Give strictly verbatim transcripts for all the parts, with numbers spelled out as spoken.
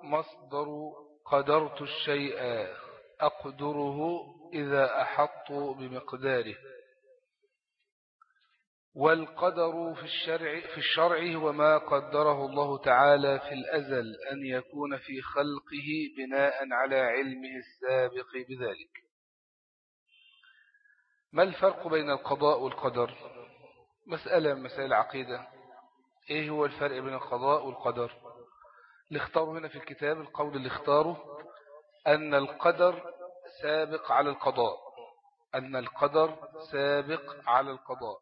مصدر قدرت الشيء أقدره إذا أحط بمقداره. والقدر في الشرع في الشرع هو ما قدره الله تعالى في الأزل أن يكون في خلقه بناء على علمه السابق بذلك. ما الفرق بين القضاء والقدر؟ مسألة من مسائل العقيدة. إيه هو الفرق بين القضاء والقدر؟ اللي اختاروا هنا في الكتاب، القول اللي اختاره أن القدر سابق على القضاء، أن القدر سابق على القضاء.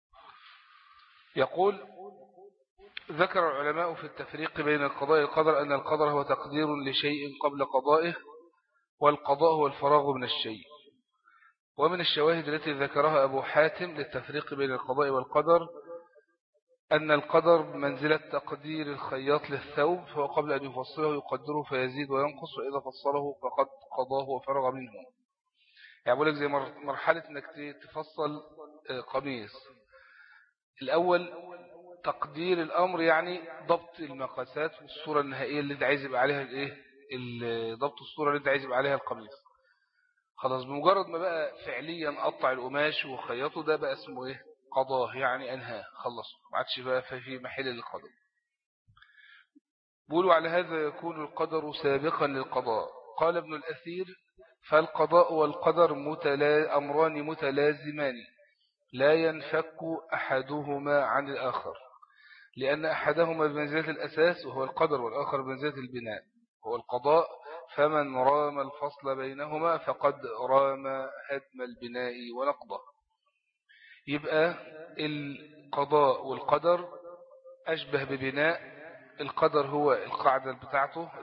يقول: ذكر العلماء في التفريق بين القضاء والقدر أن القدر هو تقدير لشيء قبل قضائه، والقضاء هو الفراغ من الشيء. ومن الشواهد التي ذكرها أبو حاتم للتفريق بين القضاء والقدر أن القدر منزلة تقدير الخياط للثوب، فهو قبل أن يفصله يقدره فيزيد وينقص، وإذا فصله فقد قضاه وفرغ منه. يعني بقول لك زي مرحلة أنك تفصل قميص، الأول تقدير الأمر يعني ضبط المقاسات والصورة النهائية اللي انت عايز يبقى عليها الايه، ضبط الصورة اللي انت عايز يبقى عليها القميص. خلاص بمجرد ما بقى فعليا قطع القماش وخيطه، ده بقى اسمه ايه؟ قضاه، يعني انهاه، خلص، ما عادش بقى في محل للقضاء. بيقولوا على هذا يكون القدر سابقا للقضاء. قال ابن الأثير: فالقضاء والقدر متلا... أمران متلازمان لا ينفك أحدهما عن الآخر، لأن أحدهما بمنزلة الأساس وهو القدر، والآخر بمنزلة البناء هو القضاء، فمن رام الفصل بينهما فقد رام هدم البناء ونقضه. يبقى القضاء والقدر أشبه ببناء. القدر هو القاعدة بتاعته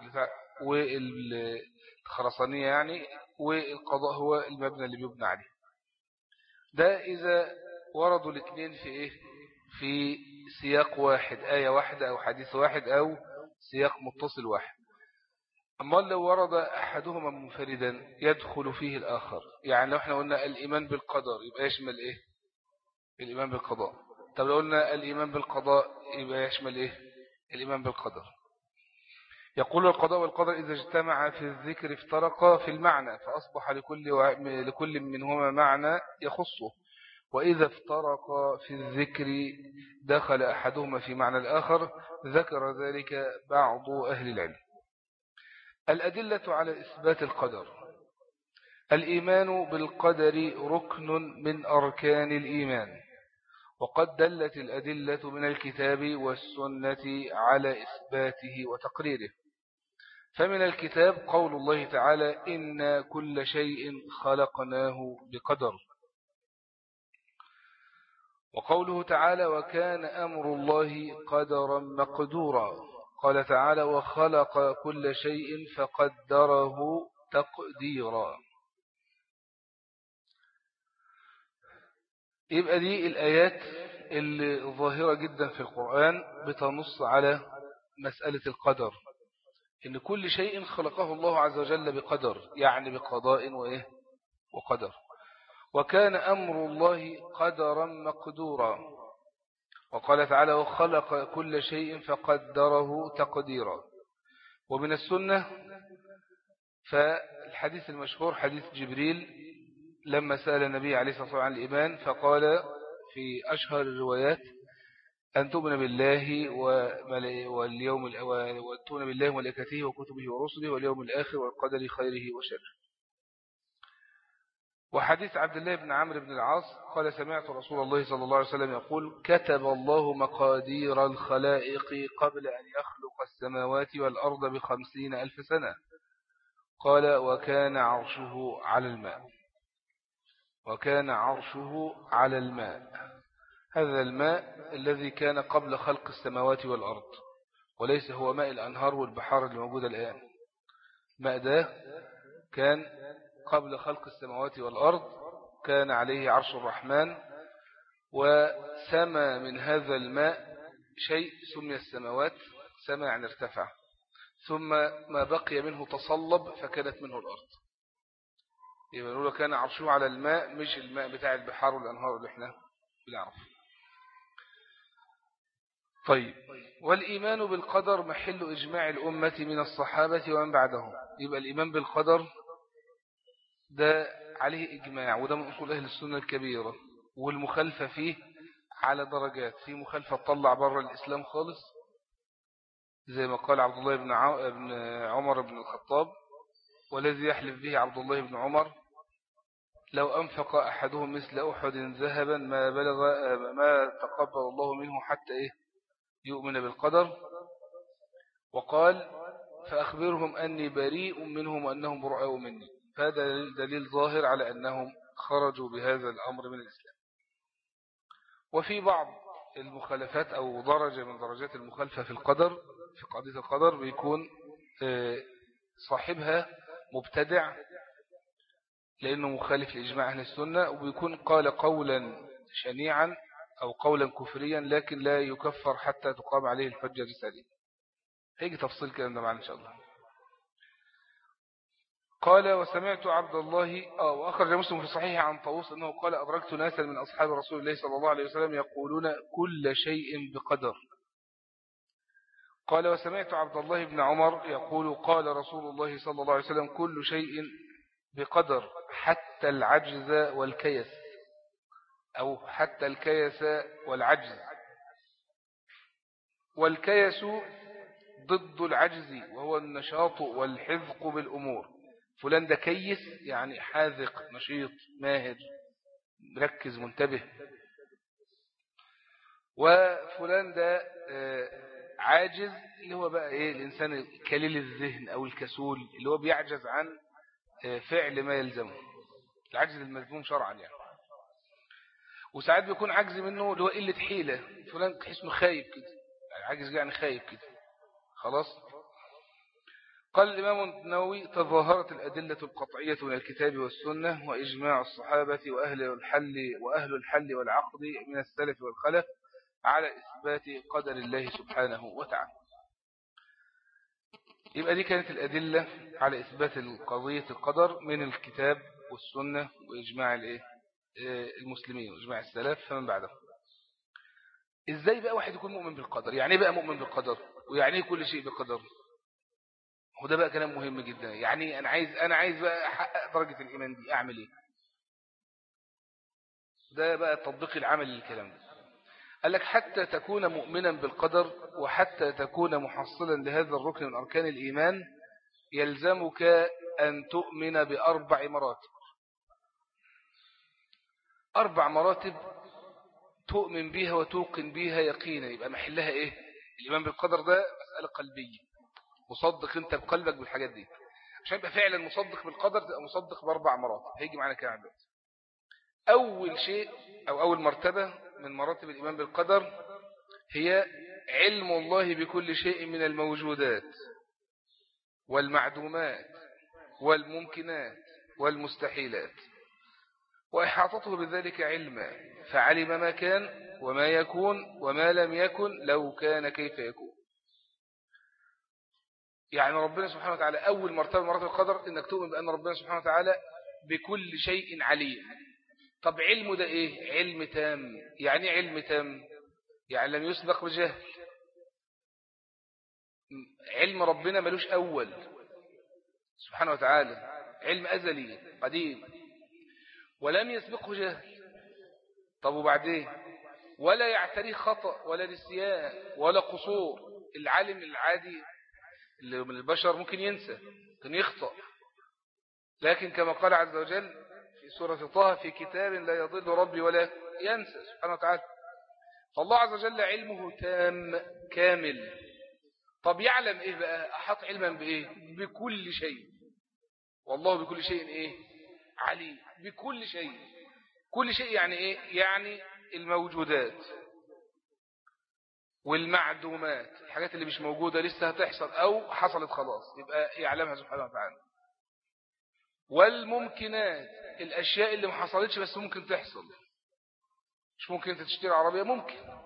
والخرسانية يعني، والقضاء هو المبنى اللي بيبنى عليه. ده إذا وردوا الاثنين في إيه؟ في سياق واحد، آية واحدة أو حديث واحد أو سياق متصل واحد. أما لو ورد أحدهما منفردا يدخل فيه الآخر. يعني لو احنا قلنا الإيمان بالقدر يبقى يشمل إيه؟ الإيمان بالقضاء. طب لو قلنا الإيمان بالقضاء يبقى يشمل إيه؟ الإيمان بالقدر. يقول: القضاء والقدر إذا اجتمع في الذكر افترقا في المعنى، فأصبح لكل, و... لكل منهما معنى يخصه، وإذا افترقا في الذكر دخل أحدهما في معنى الآخر. ذكر ذلك بعض أهل العلم. الأدلة على إثبات القدر. الإيمان بالقدر ركن من أركان الإيمان، وقد دلت الأدلة من الكتاب والسنة على إثباته وتقريره. فمن الكتاب قول الله تعالى: إن كل شيء خلقناه بقدر. وقوله تعالى: وكان أمر الله قدرا مقدورا. قال تعالى: وخلق كل شيء فقدره تقديرا. يبقى دي الآيات اللي ظاهرة جدا في القرآن بتنص على مسألة القدر، إن كل شيء خلقه الله عز وجل بقدر، يعني بقضاء وإيه وقدر. وكان أمر الله قدرا مقدورا. وقال تعالى: وخلق كل شيء فقدره تقديرا. ومن السنة فالحديث المشهور حديث جبريل لما سأل النبي عليه الصلاة والسلام عن الإيمان، فقال في أشهر الروايات: أن تؤمن بالله واليوم وتؤمن بالله وملائكته وكتبه ورسله واليوم الآخر والقدر خيره وشره. وحديث عبد الله بن عمرو بن العاص قال: سمعت رسول الله صلى الله عليه وسلم يقول: كتب الله مقادير الخلائق قبل أن يخلق السماوات والأرض بخمسين ألف سنة. قال: وكان عرشه على الماء. وكان عرشه على الماء. هذا الماء الذي كان قبل خلق السماوات والأرض، وليس هو ماء الأنهار والبحار اللي موجودة الآن. ماء ده كان قبل خلق السماوات والأرض، كان عليه عرش الرحمن، وسمى من هذا الماء شيء سمي السماوات، سمى يعني ارتفع، ثم ما بقي منه تصلب فكانت منه الأرض. يبقى نقول كان عرشه على الماء، مش الماء بتاع البحار والأنهار اللي احنا بنعرف. طيب، والإيمان بالقدر محل إجماع الأمة من الصحابة ومن بعدهم. يبقى الإيمان بالقدر ده عليه إجماع، وده من أصول أهل السنة الكبيرة، والمخالفة فيه على درجات. في مخالفة تطلع بره الإسلام خالص، زي ما قال عبد الله بن عمر بن الخطاب، والذي يحلف به عبد الله بن عمر لو أنفق أحدهم مثل أحد ذهبا ما بلغ ما تقبل الله منه حتى إيه يؤمن بالقدر. وقال فأخبرهم أني بريء منهم وأنهم براء مني. فهذا دليل ظاهر على أنهم خرجوا بهذا الأمر من الإسلام. وفي بعض المخالفات أو درجة من درجات المخالفة في القدر، في قضية القدر، بيكون صاحبها مبتدع لأنه مخالف لإجماع أهل السنة، وبيكون قال قولا شنيعا أو قولا كفريا لكن لا يكفر حتى تقام عليه الحجة الرسالية. هيجي تفصيل كلام ده معنا إن شاء الله. قال وسمعت عبد الله آه وأخرج مسلم في صحيح عن طاووس أنه قال أدركت ناسا من أصحاب رسول الله صلى الله عليه وسلم يقولون كل شيء بقدر. قال وسمعت عبد الله بن عمر يقول قال رسول الله صلى الله عليه وسلم كل شيء بقدر حتى العجز والكيس، أو حتى الكيس والعجز. والكيس ضد العجز وهو النشاط والحذق بالأمور. فلان ده كيس يعني حاذق نشيط ماهر مركز منتبه. وفلان ده عاجز اللي هو بقى إيه الإنسان الكليل الذهن أو الكسول اللي هو بيعجز عن فعل ما يلزمه، العجز المذموم شرعا يعني. وساعات بيكون عجز منه اللي هو قلة حيلة، فلان تحس انه خايب كده، يعني عاجز يعني خايب كده خلاص. قال الإمام النووي تظاهرت الأدلة القطعية من الكتاب والسنة وإجماع الصحابة وأهل الحل وأهل الحل والعقد من السلف والخلف على إثبات قدر الله سبحانه وتعالى. يبقى دي كانت الأدلة على إثبات القضية القدر من الكتاب والسنة وإجماع المسلمين وإجماع السلف فمن بعدهم. إزاي بقى واحد يكون مؤمن بالقدر؟ يعني إيه بقى مؤمن بالقدر؟ ويعني إيه كل شيء بقدر؟ وده بقى كلام مهم جدا. يعني أنا عايز أنا عايز بقى أحقق درجة الإيمان دي أعمل إيه؟ ده بقى التطبيق العملي للكلام ده. قال لك حتى تكون مؤمنا بالقدر وحتى تكون محصلا لهذا الركن من أركان الإيمان يلزمك أن تؤمن بأربع مراتب. أربع مراتب تؤمن بها وتوقن بها يقينا. يبقى محلها إيه؟ الإيمان بالقدر ده مسألة قلبية، مصدق أنت بقلبك بالحاجات دي. عشان يبقى فعلا مصدق بالقدر تبقى مصدق بأربع مراتب. هيجي معنا كلام دلوقتي. أول شيء أو أول مرتبة من مراتب الإيمان بالقدر هي علم الله بكل شيء من الموجودات والمعدومات والممكنات والمستحيلات، وإحاطته بذلك علما، فعلم ما كان وما يكون وما لم يكن لو كان كيف يكون. يعني ربنا سبحانه وتعالى أول مرتبة مراتب القدر إنك تؤمن بأن ربنا سبحانه وتعالى بكل شيء عليم. طب علمه ده إيه؟ علم تام. يعني علم تام يعني لم يسبق بجهل. علم ربنا ملوش أول سبحانه وتعالى، علم أزلي قديم ولم يسبقه جهل. طب وبعدين ولا يعتريه خطأ ولا نسيان ولا قصور. العالم العادي اللي من البشر ممكن ينسى ممكن يخطأ، لكن كما قال عز وجل في سورة طه في كتاب لا يضل ربي ولا ينسى سبحانه وتعالى. فالله عز وجل علمه تام كامل. طب يعلم ايه بقى؟ احاط علما بايه؟ بكل شيء. والله بكل شيء ايه؟ عليم بكل شيء. كل شيء يعني ايه؟ يعني الموجودات والمعدومات، الحاجات اللي مش موجودة لسه هتحصل او حصلت خلاص يبقى يعلمها سبحانه وتعالى. والممكنات، الاشياء اللي ما حصلتش بس ممكن تحصل. مش ممكن انت تشتري عربية؟ ممكن.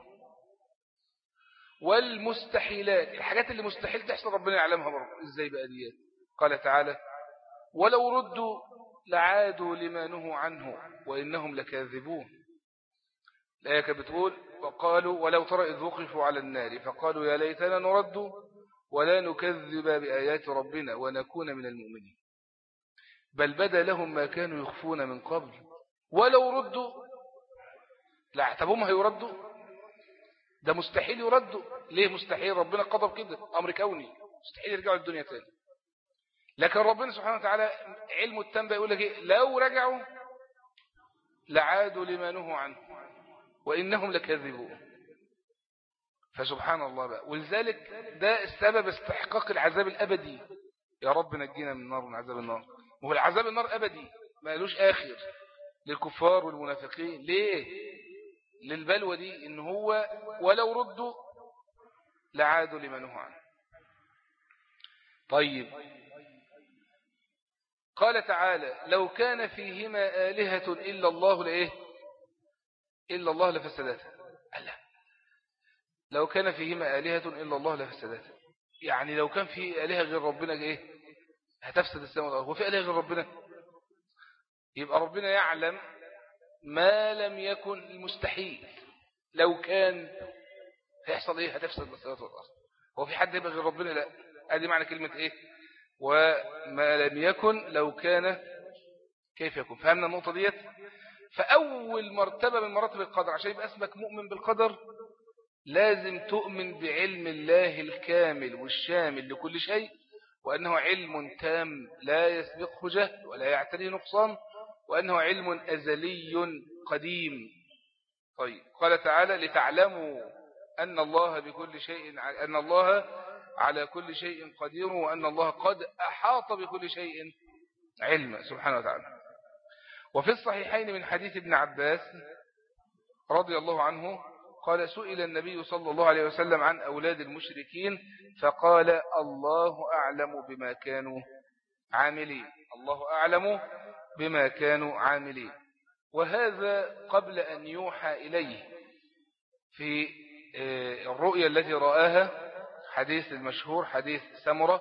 والمستحيلات، الحاجات اللي مستحيل تحصل ربنا يعلمها برضه. ازاي بقى ديات؟ قال تعالى ولو ردوا لعادوا لما نهوا عنه وإنهم لكاذبون. الآية كانت بتقول وقالوا ولو ترى إذ وقفوا على النار فقالوا يا ليتنا نرد ولا نكذب بآيات ربنا ونكون من المؤمنين بل بدا لهم ما كانوا يخفون من قبل ولو ردوا لا طب هم هيردوا ده مستحيل يردوا ليه مستحيل ربنا قدر كده أمر كوني مستحيل يرجعوا الدنيا تاني لكن ربنا سبحانه وتعالى علم التنبأ يقول لك إيه لو رجعوا لعادوا لما نهوا عنه وإنهم لكاذبون فسبحان الله بقى ولذلك ده السبب استحقاق العذاب الأبدي يا رب نجينا من النار من عذاب النار وهو العذاب النار أبدي ما لوش آخر للكفار والمنافقين ليه للبلوى دي إن هو ولو ردوا لعادوا لما نهوا عنه طيب قال تعالى لو كان فيهما آلهة إلا الله لإيه إلا الله لفسدتها ألا لو كان فيهما آلهة إلا الله لفسدتها يعني لو كان في آلهة غير ربنا إيه هتفسد السماء والأرض هو في آلهة غير ربنا يبقى ربنا يعلم ما لم يكن المستحيل لو كان هيحصل إيه هتفسد السماء والأرض هو في حد يبقى غير ربنا لا هذه معنى كلمة إيه وما لم يكن لو كان كيف يكون فهمنا النقطة ديت فأول مرتبة من مراتب القدر عشان يبقى اسمك مؤمن بالقدر لازم تؤمن بعلم الله الكامل والشامل لكل شيء وأنه علم تام لا يسبقه جهل ولا يعتريه نقصان وأنه علم أزلي قديم طيب قال تعالى لتعلموا أن الله بكل شيء أن الله على كل شيء قدير وأن الله قد أحاط بكل شيء علما سبحانه وتعالى وفي الصحيحين من حديث ابن عباس رضي الله عنه قال سئل النبي صلى الله عليه وسلم عن أولاد المشركين فقال الله أعلم بما كانوا عاملين الله أعلم بما كانوا عاملين وهذا قبل أن يوحى إليه في الرؤيا التي رآها حديث المشهور حديث سمرة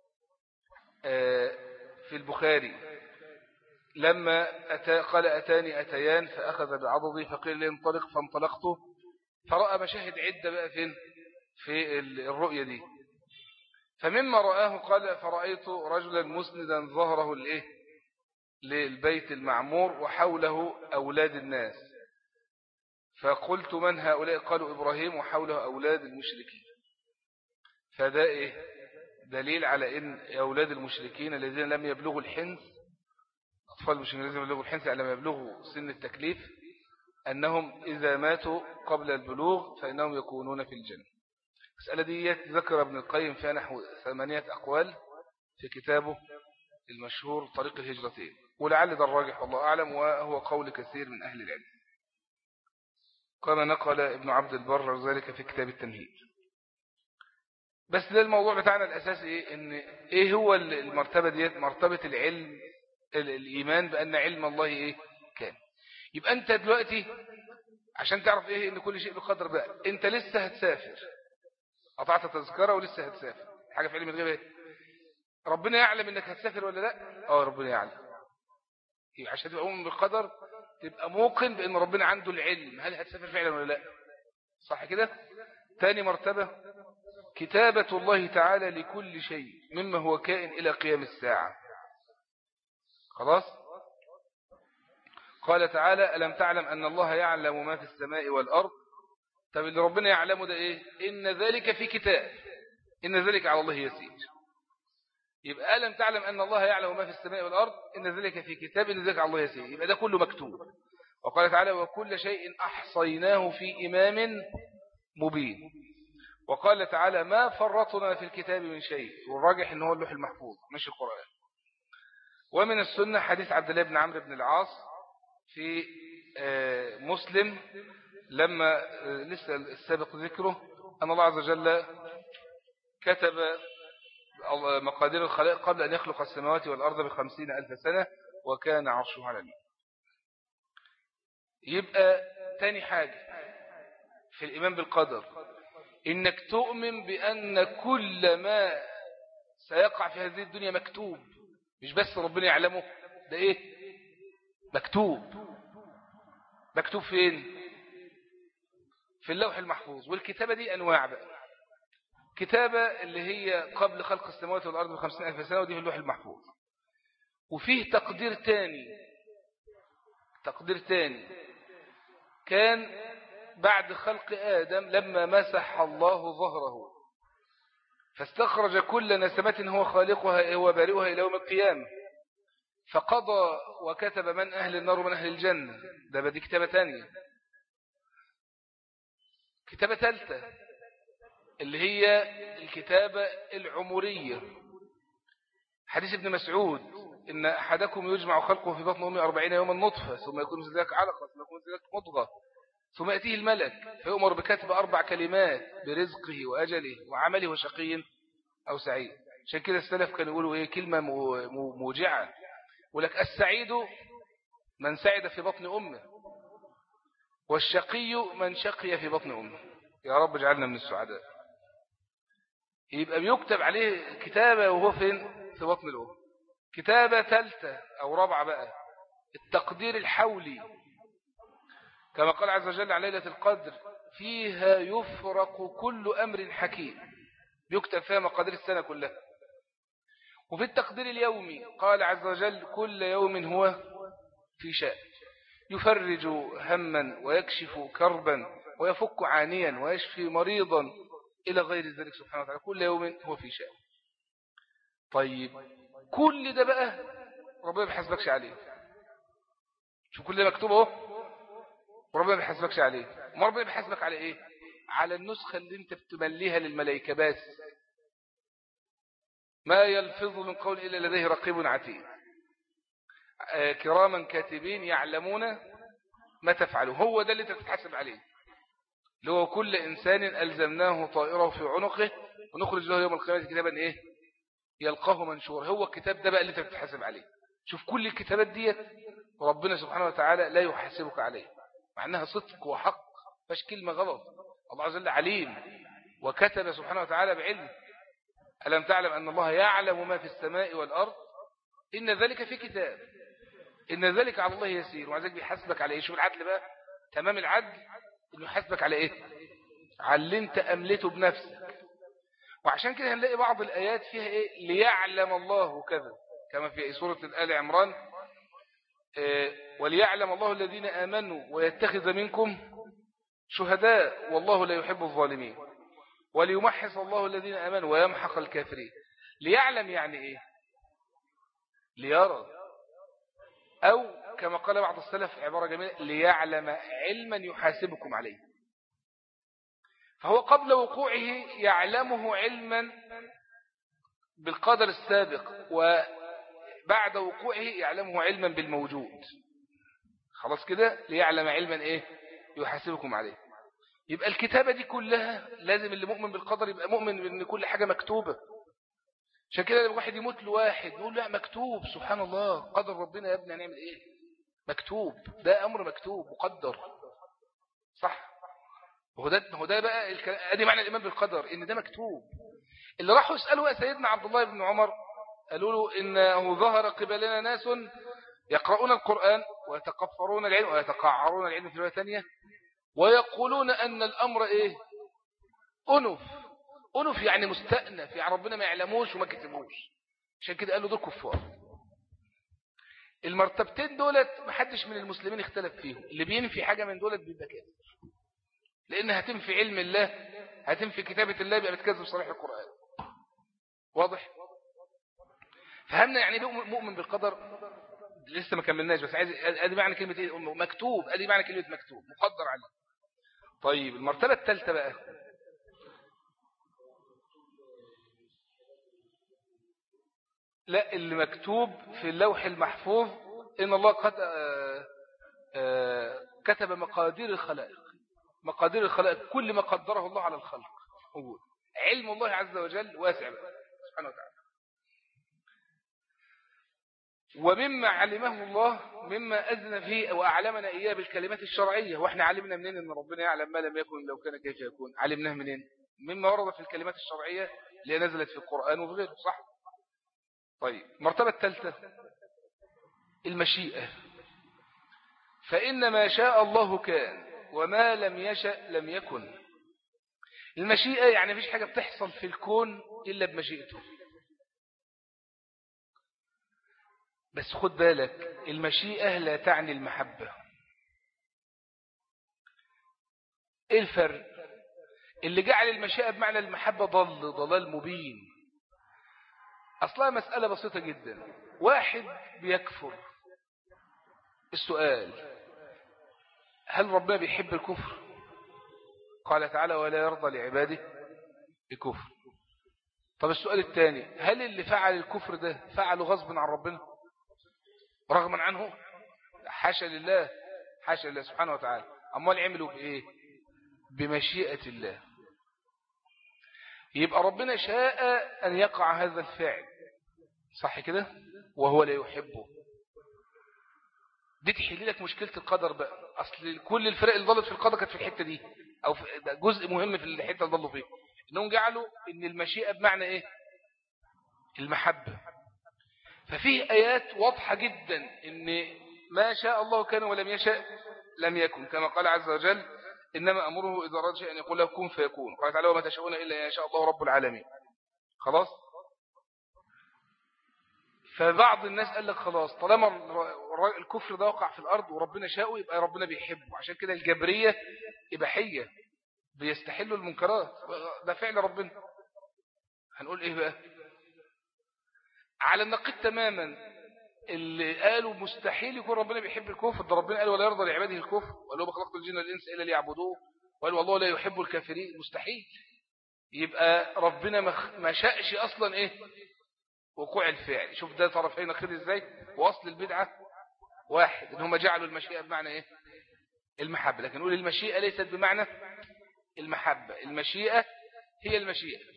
في البخاري لما أتى قال أتاني أتيان فأخذ بعضضي فقيل لي انطلق فانطلقت فرأى مشاهد عدة بقى فين في الرؤية دي فمما رآه قال فرأيت رجلا مسندا ظهره لإيه للبيت المعمور وحوله أولاد الناس فقلت من هؤلاء قالوا إبراهيم وحوله أولاد المشركين فده إيه دليل على إن أولاد المشركين الذين لم يبلغوا الحنث أطفال المشركين الذين يبلغوا الحنث يعني لم يبلغوا سن التكليف أنهم إذا ماتوا قبل البلوغ فإنهم يكونون في الجنة المسألة دي ذكر ابن القيم فيها نحو ثمانية أقوال في كتابه المشهور طريق الهجرتين ولعل ده الراجح والله أعلم وهو قول كثير من أهل العلم كما نقل ابن عبد البر ذلك في كتاب التمهيد بس ده الموضوع بتاعنا الأساسي إيه إن إيه هو المرتبة دي مرتبة العلم الإيمان بأن علم الله إيه كان يبقى أنت دلوقتي عشان تعرف إيه إن كل شيء بقدر بقى أنت لسه هتسافر قطعت تذكرة ولسه هتسافر حاجة في علم الغيب إيه ربنا يعلم إنك هتسافر ولا لا آه ربنا يعلم عشان تبقى مؤمن بالقدر تبقى موقن بأن ربنا عنده العلم هل هتسافر فعلا ولا لا صح كده تاني مرتبة كتابة الله تعالى لكل شيء مما هو كائن إلى قيام الساعة خلاص قال تعالى ألم تعلم أن الله يعلم ما في السماء والأرض طب اللي ربنا يعلمه ده إيه إن ذلك في كتاب إن ذلك على الله يسير يبقى ألم تعلم أن الله يعلم ما في السماء والأرض إن ذلك في كتاب إن ذلك على الله يسير يبقى ده كله مكتوب وقال تعالى وكل شيء أحصيناه في إمام مبين وقال تعالى ما فرطنا في الكتاب من شيء والراجح إنه هو اللوح المحفوظ مش القرآن ومن السنة حديث عبد الله بن عمرو بن العاص في مسلم لما لسه السابق ذكره أن الله عز وجل كتب مقادير الخلائق قبل أن يخلق السماوات والأرض بخمسين ألف سنة وكان عرشه على الماء يبقى تاني حاجة في الإيمان بالقدر إنك تؤمن بأن كل ما سيقع في هذه الدنيا مكتوب مش بس ربنا يعلمه ده إيه مكتوب مكتوب فين في اللوح المحفوظ. والكتابة دي أنواع بقى. كتابة اللي هي قبل خلق السماوات والأرض بخمسين ألف سنة، ودي في اللوح المحفوظ. وفيه تقدير تاني، تقدير تاني كان بعد خلق آدم لما مسح الله ظهره فاستخرج كل نسمة هو خالقها هو بارئها إلى يوم القيامة، فقضى وكتب من أهل النار ومن أهل الجنة. ده بدي كتابة تانية. كتابة ثالثة اللي هي الكتابة العمرية. حديث ابن مسعود إن أحدكم يجمع خلقه في بطن أمه أربعين يوما نطفة ثم يكون مثل ذلك علقة ثم يكون مثل ذلك مضغة ثم يأتيه الملك فيؤمر بكتب أربع كلمات برزقه وأجله وعمله وشقي أو سعيد. عشان كده السلف كانوا يقولوا إيه كلمة موجعة، ولك السعيد من سعد في بطن أمه والشقي من شقي في بطن أمه. يا رب اجعلنا من السعداء. يبقى بيكتب عليه كتابة وهو فين؟ في بطن الأم. كتابة ثالثة أو رابعة بقى التقدير الحولي، كما قال عز وجل عن ليلة القدر فيها يفرق كل أمر حكيم، يكتب فيها مقادير السنة كلها. وفي التقدير اليومي قال عز وجل كل يوم هو في شأن يفرج هما ويكشف كربا ويفك عانيا ويشفي مريضا إلى غير ذلك سبحانه وتعالى. كل يوم هو في شأن. طيب كل ده بقى ربنا ما بيحاسبكش عليه. شو كل ده مكتوب اهو وربنا ما بيحاسبكش عليه. ما ربنا بيحاسبك على ايه؟ على النسخة اللي انت بتمليها للملائكة بس. ما يلفظ من قول إلا لديه رقيب عتيد كراما كاتبين يعلمون ما تفعلوا. هو ده اللي انت تتحاسب عليه، اللي هو كل إنسان ألزمناه طائره في عنقه ونخرج له يوم القيامة كتابا إيه يلقاه منشور. هو الكتاب ده بقى اللي انت بتتحاسب عليه. شوف كل الكتابات ديت ربنا سبحانه وتعالى لا يحاسبك عليه، مع أنها صدق وحق فاش كلمة غلط. الله عز وجل عليم وكتب سبحانه وتعالى بعلم. ألم تعلم أن الله يعلم ما في السماء والأرض إن ذلك في كتاب إن ذلك على الله يسير. وعزيك بيحاسبك على إيه؟ شوف العدل بقى تمام العدل إنه يحاسبك على إيه؟ على اللي انت أملته بنفسك. وعشان كده هنلاقي بعض الآيات فيها إيه ليعلم الله كذا، كما في سورة آل عمران إيه وليعلم الله الذين آمنوا ويتخذ منكم شهداء والله لا يحب الظالمين وليمحص الله الذين آمنوا ويمحق الكافرين. ليعلم يعني إيه؟ ليرى، أو كما قال بعض السلف عبارة جميلة ليعلم علما يحاسبكم عليه. فهو قبل وقوعه يعلمه علما بالقدر السابق، وبعد وقوعه يعلمه علما بالموجود. خلاص كده ليعلم علما إيه يحاسبكم عليه. يبقى الكتابة دي كلها لازم اللي مؤمن بالقدر يبقى مؤمن بأن كل حاجة مكتوبة. عشان كده الواحد يموت لواحد يقول لا مكتوب سبحان الله قدر ربنا يا ابني هنعمل ايه مكتوب. ده امر مكتوب مقدر صح. وهو ده هو ده بقى ادي معنى الايمان بالقدر ان ده مكتوب. اللي راحوا يسالوا سيدنا عبد الله بن عمر قالوا له انه ظهر قبلنا ناس يقرؤون القرآن ويتقفرون العلم ويتقعرون العلم في رواية ثانية ويقولون ان الامر ايه انف أنف يعني مستأنف يعني ربنا ما يعلموش وما كتبوش. عشان كده قالوا دول كفار. المرتبتين دولت محدش من المسلمين اختلف فيهم. اللي بينفي حاجة من دولت بيبقى كافر، لأن هتنفي علم الله هتنفي كتابة الله بيبقى بتكذب صريح القرآن. واضح؟ فهمنا يعني مؤمن بالقدر. لسه ما كملناش بس عايز ادي معنى كلمة ايه مكتوب. ادي معنى كلمة مكتوب مقدر عليه. طيب المرتبة الثالثة بقى لا اللي مكتوب في اللوح المحفوظ إن الله قد كتب مقادير الخلائق. مقادير الخلائق كل ما قدره الله على الخلق. هو علم الله عز وجل واسع سبحانه وتعالى. ومما علمه الله مما أذن فيه وأعلمنا إياه بالكلمات الشرعية. وإحنا علمنا منين إن ربنا يعلم ما لم يكن لو كان كيف يكون؟ علمناه منين؟ مما ورد في الكلمات الشرعية اللي نزلت في القرآن وفي غيره صح؟ طيب المرتبة الثالثة المشيئة. فإن ما شاء الله كان وما لم يشأ لم يكن. المشيئة يعني مفيش حاجة بتحصل في الكون إلا بمشيئته. بس خد بالك، المشيئة لا تعني المحبة. إيه الفرق؟ اللي جعل المشيئة بمعنى المحبة ضل ضلال مبين. أصلها مسألة بسيطة جدا. واحد بيكفر، السؤال: هل ربنا بيحب الكفر؟ قال تعالى: ولا يرضى لعباده الكفر. طب السؤال الثاني: هل اللي فعل الكفر ده فعله غصب عن ربنا رغما عنه؟ حاشا لله، حاشا لله سبحانه وتعالى. أمال عملوا بإيه؟ بمشيئة الله. يبقى ربنا شاء أن يقع هذا الفعل، صح كده؟ وهو لا يحبه. دي تحل لك مشكلة القدر بقى. أصل كل الفرق اللي ضلت في القدر كانت في الحتة دي، أو في جزء مهم في الحتة اللي ضلوا فيه، إنهم جعلوا إن المشيئة بمعنى إيه؟ المحبة. ففيه آيات واضحة جدا إن ما شاء الله كان ولم يشاء لم يكن، كما قال عز وجل: إنما أمره إذا أراد شيئا أن يقول له كن فيكون. قال تعالى: وما تشاءون إلا أن يشاء الله رب العالمين. خلاص. فبعض الناس قال لك خلاص، طالما الكفر ده وقع في الأرض وربنا شاءه يبقى ربنا بيحبه، عشان كده الجبرية إباحية، بيستحلوا المنكرات، ده فعل ربنا. هنقول إيه بقى؟ على النقيض تماما اللي قالوا مستحيل يكون ربنا بيحب الكفر، ده ربنا قال: ولا يرضى لعباده الكفر، وقال له: خلقت الجن والإنس إلا ليعبدوه، وقال: والله لا يحب الكافرين. مستحيل. يبقى ربنا ما شاءش أصلا إيه؟ وقوع الفعل. شوف ده طرفين نقيض إزاي. وأصل البدعة واحد، إن هم جعلوا المشيئة بمعنى إيه؟ المحبة. لكن نقول المشيئة ليست بمعنى المحبة. المشيئة هي المشيئة،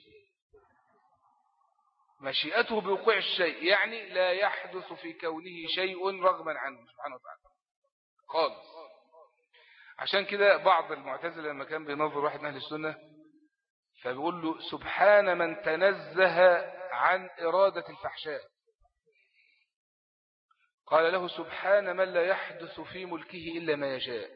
مشيئته بوقوع الشيء، يعني لا يحدث في كونه شيء رغما عنه سبحانه وتعالى خالص. عشان كده بعض المعتزلة لما كان بينظر واحد من أهل السنة فبيقول له: سبحان من تنزه عن إرادة الفحشاء. قال له: سبحان من لا يحدث في ملكه إلا ما يشاء.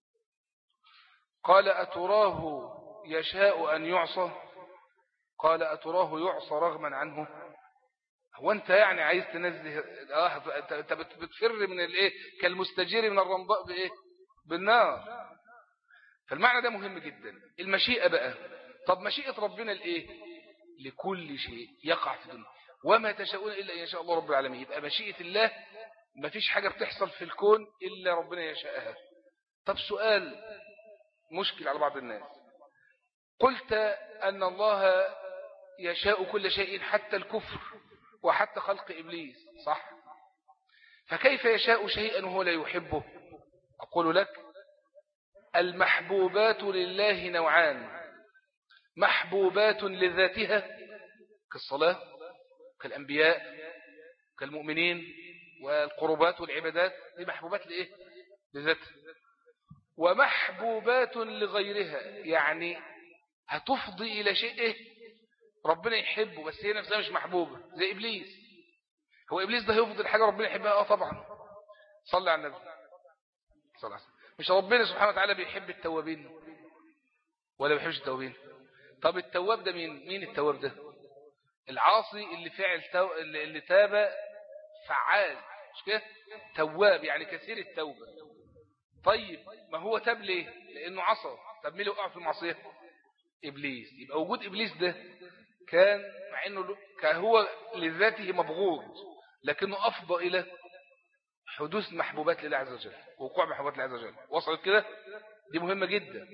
قال: أتراه يشاء أن يعصى؟ قال: أتراه يعصى رغما عنه؟ هو أنت يعني عايز تنزه؟ آه أنت بتفر من الإيه؟ كالمستجير من الرمضاء بإيه؟ بالنار. فالمعنى ده مهم جدا. المشيئة بقى، طب مشيئة ربنا لإيه؟ لكل شيء يقع في الدنيا. وما تشاءون إلا أن يشاء الله رب العالمين. يبقى مشيئة الله ما فيش حاجة بتحصل في الكون إلا ربنا يشاءها. طب سؤال مشكل على بعض الناس: قلت أن الله يشاء كل شيء حتى الكفر وحتى خلق إبليس، صح؟ فكيف يشاء شيئا وهو لا يحبه؟ أقول لك: المحبوبات لله نوعان: محبوبات لذاتها كالصلاة كالأنبياء كالمؤمنين والقربات والعبادات، دي محبوبات لإيه؟ لذاتها. ومحبوبات لغيرها، يعني هتفضي إلى شيء إيه؟ ربنا يحبه بس هي نفسها مش محبوبة، زي إبليس. هو إبليس ده هيفضل حاجة ربنا يحبها؟ آه طبعا. صلى على النبي صلى الله عليه وسلم. مش ربنا سبحانه وتعالى بيحب التوابين ولا بيحبش التوابين؟ طب التواب ده مين؟ مين التواب ده؟ العاصي اللي فعل تو... اللي تاب فعال، مش كده؟ تواب يعني كثير التوبة. طيب ما هو تاب ليه؟ لأنه عصى. طب مين اللي وقع في المعصية؟ إبليس. يبقى وجود إبليس ده كان مع أنه كان هو لذاته مبغوض، لكنه أفضى إلى حدوث محبوبات لله عز وجل، وقوع محبوبات لله عز وجل. وصلت كده؟ دي مهمة جدا.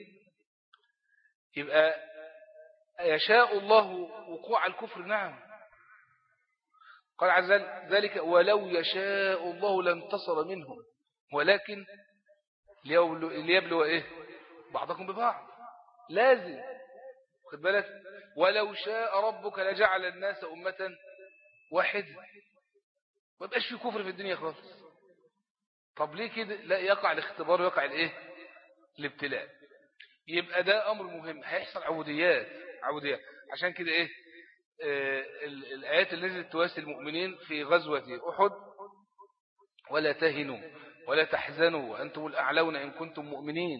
يبقى يشاء الله وقوع الكفر، نعم. قال عز وجل: ذلك ولو يشاء الله لانتصر منهم ولكن ليبلو, ليبلو إيه؟ بعضكم ببعض. لازم خد بالك: ولو شاء ربك لجعل الناس أمة واحدة، ما يبقاش في كفر في الدنيا خالص. طب ليه كده؟ لا، يقع الاختبار ويقع الايه؟ الابتلاء. يبقى ده أمر مهم، هيحصل عبوديات عبوديات. عشان كده إيه؟ آه الآيات اللي نزلت تواسي المؤمنين في غزوة أحد: ولا تهنوا ولا تحزنوا وأنتم الأعلون إن كنتم مؤمنين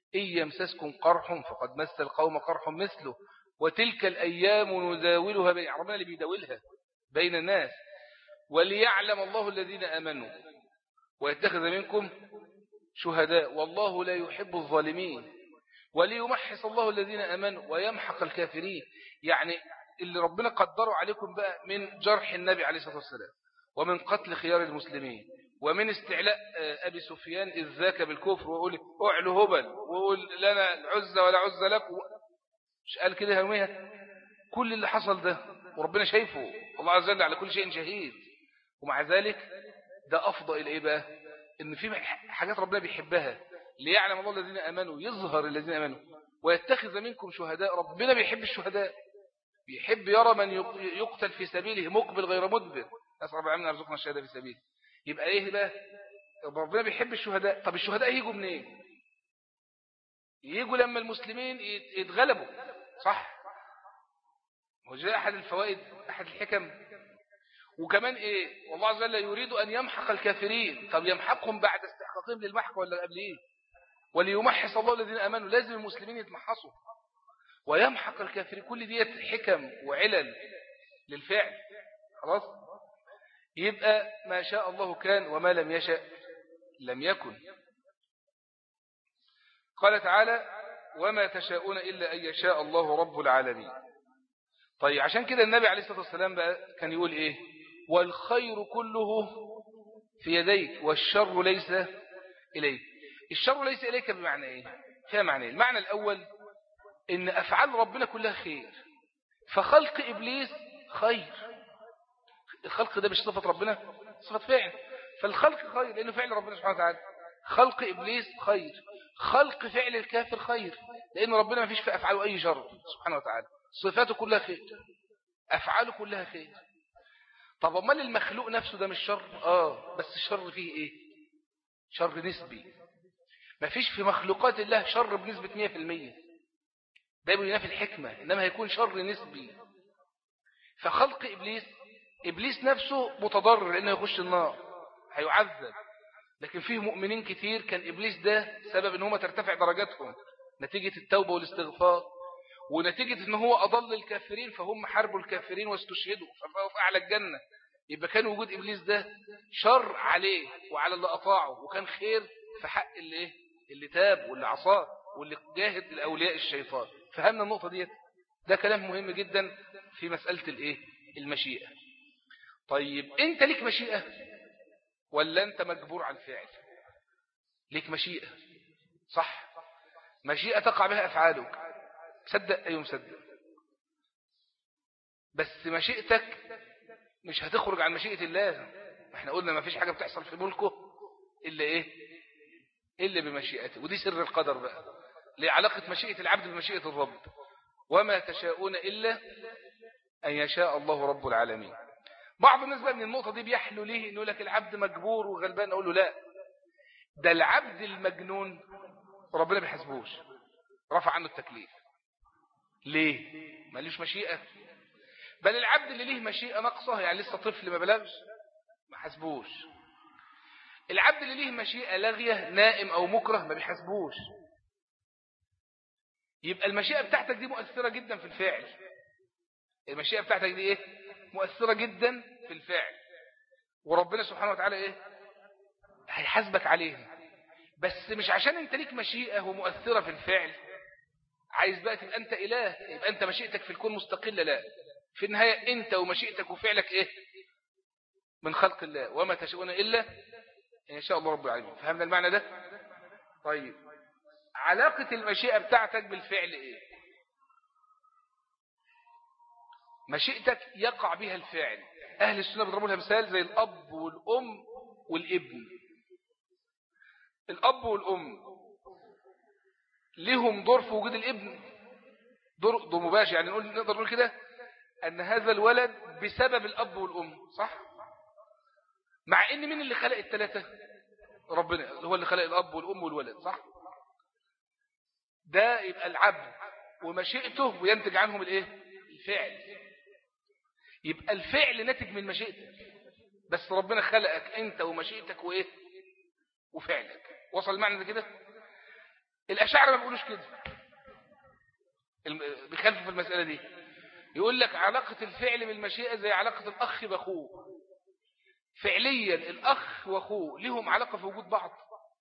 إن يمسسكم قرح فقد مس القوم قرح مثله وتلك الأيام نداولها بين ربنا اللي بيداولها بين الناس وليعلم الله الذين آمنوا ويتخذ منكم شهداء والله لا يحب الظالمين وليمحص الله الذين آمنوا ويمحق الكافرين. يعني اللي ربنا قدروا عليكم بقى من جرح النبي عليه الصلاة والسلام ومن قتل خيار المسلمين ومن استعلاء أبي سفيان إذ ذاك بالكفر ويقول أعلو هبل ويقول لنا العزة ولا عزة لكم مش قال كده يوميها. كل اللي حصل ده وربنا شايفه الله عز وجل على كل شيء شهيد ومع ذلك ده أفضل إلى إيه بقى إن في حاجات ربنا بيحبها ليعلم الله الذين أمنوا يظهر الذين أمنوا ويتخذ منكم شهداء. ربنا بيحب الشهداء بيحب يرى من يقتل في سبيله مقبل غير مدبر نسأل رب العالمين يرزقنا الشهادة في سبيله. يبقى إيه بقى ربنا بيحب الشهداء. طب الشهداء يجوا منين؟ يجوا لما المسلمين يتغلبوا صح. وجاء أحد الفوائد أحد الحكم وكمان إيه والله عز وجل يريد أن يمحق الكافرين. طب يمحقهم بعد استحقاقهم للمحق ولا قبل إيه؟ وليمحص الله الذين آمنوا لازم المسلمين يتمحصوا ويمحق الكافرين. كل دي حكم وعلل للفعل خلاص. يبقى ما شاء الله كان وما لم يشأ لم يكن. قال تعالى وما تشاءون إلا أن يشاء الله رب العالمين. طيب عشان كده النبي عليه الصلاة والسلام بقى كان يقول إيه والخير كله في يديك والشر ليس إليك. الشر ليس إليك بمعنى إيه؟ فيها معنى. المعنى الأول إن أفعال ربنا كلها خير فخلق إبليس خير. الخلق ده مش صفة ربنا صفة فعل فالخلق خير لأنه فعل ربنا سبحانه وتعالى. خلق إبليس خير خلق فعل الكافر خير لأن ربنا ما فيش في أفعاله أي شر سبحانه وتعالى. صفاته كلها خير أفعاله كلها خير. طب أمال المخلوق نفسه ده مش شر؟ آه بس الشر فيه إيه؟ شر نسبي. ما فيش في مخلوقات الله شر بنسبة مية في المية ده ينافي الحكمة إنما هيكون شر نسبي. فخلق إبليس إبليس نفسه متضرر لأنه يخش النار هيعذب لكن فيه مؤمنين كتير كان إبليس ده سبب إن هم ترتفع درجاتهم نتيجة التوبة والاستغفار ونتيجة إن هو أضل الكافرين فهم حاربوا الكافرين واستشهدوا فبقوا في أعلى الجنة. يبقى كان وجود إبليس ده شر عليه وعلى اللي أطاعه وكان خير في حق اللي, إيه؟ اللي تاب واللي عصاه واللي جاهد الأولياء الشيطان. فهمنا النقطة دي. ده كلام مهم جدا في مسألة الإيه؟ المشيئة. طيب أنت ليك مشيئة ولا أنت مجبور على الفعل؟ ليك مشيئة صح. مشيئة تقع بها أفعالك صدق أيوم صدق بس مشيئتك مش هتخرج عن مشيئة الله. احنا قلنا ما فيش حاجة بتحصل في ملكه إلا إيه إلا بمشيئته ودي سر القدر بقى لعلاقة مشيئة العبد بمشيئة الرب. وما تشاءون إلا أن يشاء الله رب العالمين. بعض الناس بقى من النقطة دي بيحلو ليه إنه لك العبد مجبور وغلبان. أقول له لا ده العبد المجنون ربنا بيحاسبوش رفع عنه التكليف. ليه؟ ما ليش مشيئة. بل العبد اللي ليه مشيئة ناقصة يعني لسه طفل ما بلغش ما حاسبوش. العبد اللي ليه مشيئة لاغية نائم أو مكره ما بيحاسبوش. يبقى المشيئة بتاعتك دي مؤثرة جدا في الفعل. المشيئة بتاعتك دي إيه؟ مؤثرة جدا في الفعل وربنا سبحانه وتعالى إيه؟ هيحاسبك عليها. بس مش عشان انت ليك مشيئة ومؤثرة في الفعل عايز بقى تبقى انت إله يبقى انت مشيئتك في الكون مستقلة. لا في النهاية انت ومشيئتك وفعلك ايه من خلق الله. وما تشاءون إلا إن شاء الله رب العالمين. فهمنا المعنى ده؟ طيب علاقة المشيئة بتاعتك بالفعل ايه؟ مشيئتك يقع بها الفعل. أهل السنة بيضربوا لها مثال زي الأب والأم والابن. الأب والأم لهم دور في وجود الابن دور, دور مباشر. يعني نقول نقدر نقول كده أن هذا الولد بسبب الأب والأم صح؟ مع أن مين اللي خلق الثلاثة؟ ربنا هو اللي خلق الأب والأم والولد صح؟ ده يبقى العبد ومشيئته وينتج عنهم الايه؟ الفعل. يبقى الفعل ناتج من مشيئتك بس ربنا خلقك انت ومشيئتك وايه؟ وفعلك. وصل المعنى ده كده؟ الأشاعرة ما بيقولوش كده، بيخالفوا في المسألة دي. يقول لك علاقة الفعل بالمشيئة زي علاقة الأخ بأخوه. فعليا الأخ وأخوه لهم علاقة في وجود بعض،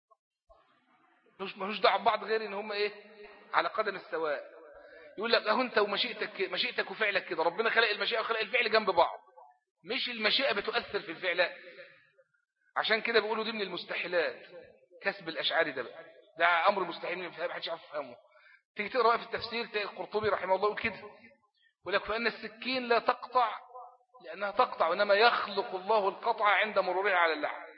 مش ملوش دعوه ببعض غير ان هم ايه على قدم السواء. يقول لك اهو انت ومشيئتك مشيئتك وفعلك كده، ربنا خلق المشيئة وخلق الفعل جنب بعض، مش المشيئة بتؤثر في الفعل لا. عشان كده بيقولوا دي من المستحيلات، كسب الأشعري ده بقى ده أمر مستحيل ما حدش يعرف يفهمه. تيجي تقرأ في التفسير تلاقي القرطبي رحمه الله يقول كده، يقول لك فإن السكين لا تقطع لأنها تقطع، وإنما يخلق الله القطع عند مرورها على اللحم.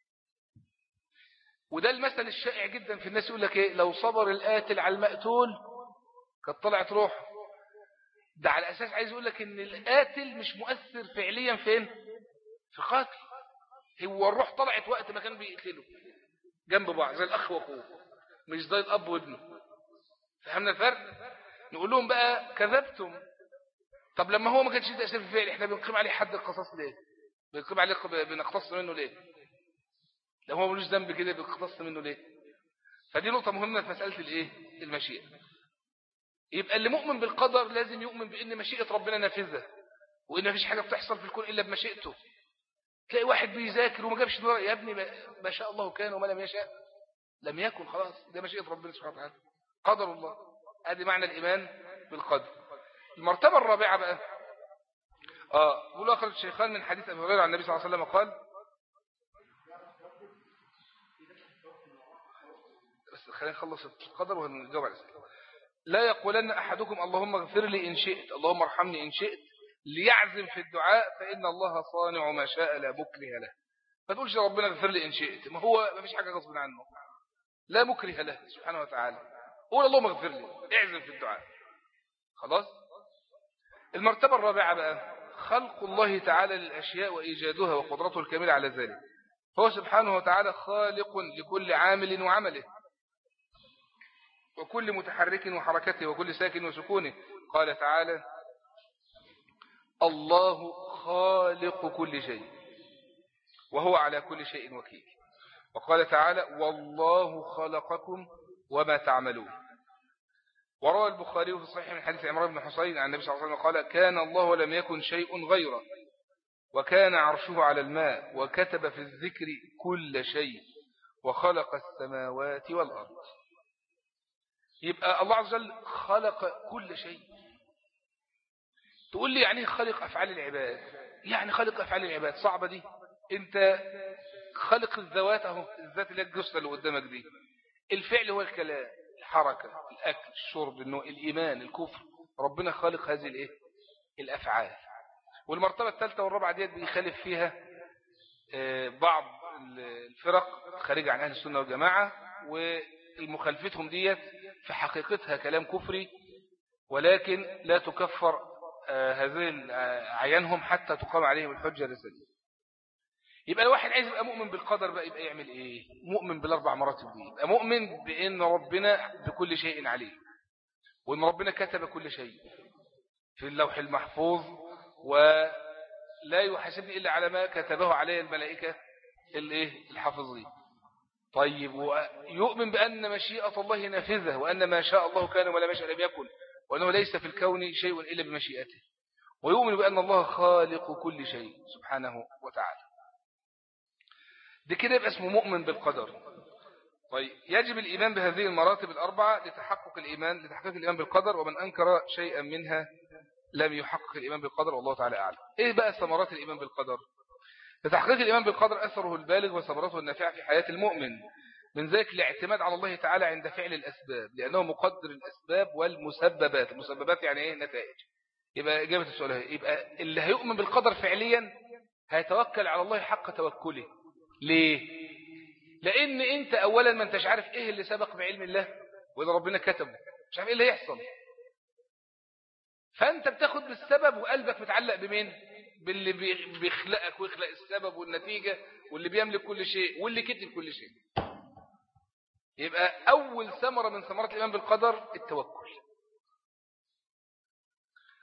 وده المثل الشائع جدا في الناس، يقول لك ايه لو صبر القاتل على المقتول كانت طلعت روح. ده على أساس عايز يقول لك ان القاتل مش مؤثر فعليا فين في قاتل، هو الروح طلعت وقت ما كان بيقتله جنب بعض زي الأخ وأخوه، مش زي الأب وابنه. فهمنا الفرق؟ نقول لهم بقى كذبتم. طب لما هو ما كانش تأثير في الفعل احنا بنقيم عليه حد القصاص ليه؟ بنقيم عليه بنقتص منه ليه؟ لو هو ملوش ذنب كده بنقتص منه ليه؟ فدي نقطة مهمة في مسألة الايه المشيئة. يبقى اللي مؤمن بالقدر لازم يؤمن بأن مشيئة ربنا نافذة، وإن مفيش حاجة بتحصل في الكون إلا بمشيئته. تلاقي واحد بيذاكر وما جابش الورق، يا ابني ما شاء الله كان وما لم يشاء لم يكن، خلاص ده مشيئة ربنا سبحانه وتعالى، قدر الله. ادي معنى الإيمان بالقدر. المرتبة الرابعة بقى اه يقول أخرج الشيخان من حديث أبي هريرة عن النبي صلى الله عليه وسلم قال، بس خلينا نخلص القدر وهنجاوب على الأسئلة. لا يقولن أحدكم اللهم اغفر لي إن شئت، اللهم ارحمني إن شئت، ليعزم في الدعاء فإن الله صانع ما شاء لا مكره له. ما تقولش ربنا اغفر لي إن شئت، ما هو ما فيش حاجة غصب عنه، لا مكره له سبحانه وتعالى. قول اللهم اغفر لي، اعزم في الدعاء خلاص. المرتبة الرابعة بقى خلق الله تعالى للأشياء وإيجادها وقدرته الكاملة على ذلك. هو سبحانه وتعالى خالق لكل عامل وعمله، وكل متحرك وحركته، وكل ساكن وسكونه. قال تعالى الله خالق كل شيء وهو على كل شيء وكيل. وقال تعالى والله خلقكم وما تعملون. وروى البخاري في الصحيح من حديث عمران بن حصين عن النبي صلى الله عليه وسلم قال كان الله ولم يكن شيء غيره، وكان عرشه على الماء، وكتب في الذكر كل شيء، وخلق السماوات والأرض. يبقى الله عز وجل خلق كل شيء. تقول لي يعني خلق أفعال العباد، يعني خلق أفعال العباد صعبة دي؟ انت خلق الذوات اهو، الذات اللي الجثة اللي قدامك دي، الفعل هو الكلام، الحركة، الأكل، الشرب، الإيمان، الكفر، ربنا خالق هذه الايه الأفعال. والمرتبة الثالثة والرابعة ديت بيخالف فيها بعض الفرق خارجة عن أهل السنة والجماعة، والمخالفتهم ديت في حقيقتها كلام كفري، ولكن لا تكفر هذين عيانهم حتى تقام عليهم الحجة الرسالية. يبقى الواحد عايز يبقى مؤمن بالقدر بقى، يبقى يعمل ايه؟ مؤمن بالاربع مراتب دي، يبقى مؤمن بان ربنا بكل شيء عليه، وان ربنا كتب كل شيء في اللوح المحفوظ، ولا يحاسبني الا على ما كتبه عليه الملائكه الايه الحافظين. طيب ويؤمن بان مشيئه الله نافذه، وان ما شاء الله كان ولا ما شاء لم يكن، وانه ليس في الكون شيء الا بمشيئته. ويؤمن بان الله خالق كل شيء سبحانه وتعالى. ده كده يبقى اسمه مؤمن بالقدر. طيب يجب الإيمان بهذه المراتب الأربعة لتحقق الإيمان لتحقيق الإيمان بالقدر، ومن أنكر شيئا منها لم يحقق الإيمان بالقدر، والله تعالى أعلم. إيه بقى ثمرات الإيمان بالقدر؟ لتحقيق الإيمان بالقدر أثره البالغ وثمرته النافعة في حياة المؤمن، من ذلك الاعتماد على الله تعالى عند فعل الأسباب، لأنه مقدر الأسباب والمسببات. المسببات يعني إيه؟ نتائج. يبقى إجابة السؤال هي. يبقى اللي هيؤمن بالقدر فعليا هيتوكل على الله حق توكله. ليه؟ لأن أنت أولا ما أنتش عارف إيه اللي سبق بعلم الله، وإذا ربنا كتبه مش عارف إيه اللي يحصل، فأنت بتاخد بالسبب وقلبك متعلق بمين؟ باللي بيخلقك ويخلق السبب والنتيجة، واللي بيملك كل شيء، واللي كتب كل شيء. يبقى أول ثمرة من ثمرات الإيمان بالقدر التوكل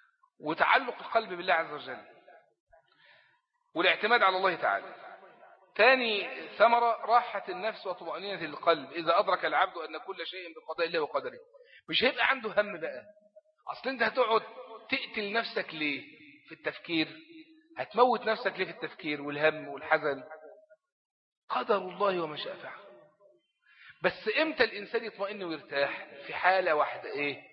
وتعلق القلب بالله عز وجل والاعتماد على الله تعالى. ثاني ثمرة راحة النفس وطمأنينة القلب إذا أدرك العبد أن كل شيء بقضاء الله وقدره. مش هيبقى عنده هم بقى. أصل أنت هتقعد تقتل نفسك ليه في التفكير؟ هتموت نفسك ليه في التفكير والهم والحزن؟ قدر الله وما شاء فعل. بس إمتى الإنسان يطمئن ويرتاح؟ في حالة واحدة، إيه؟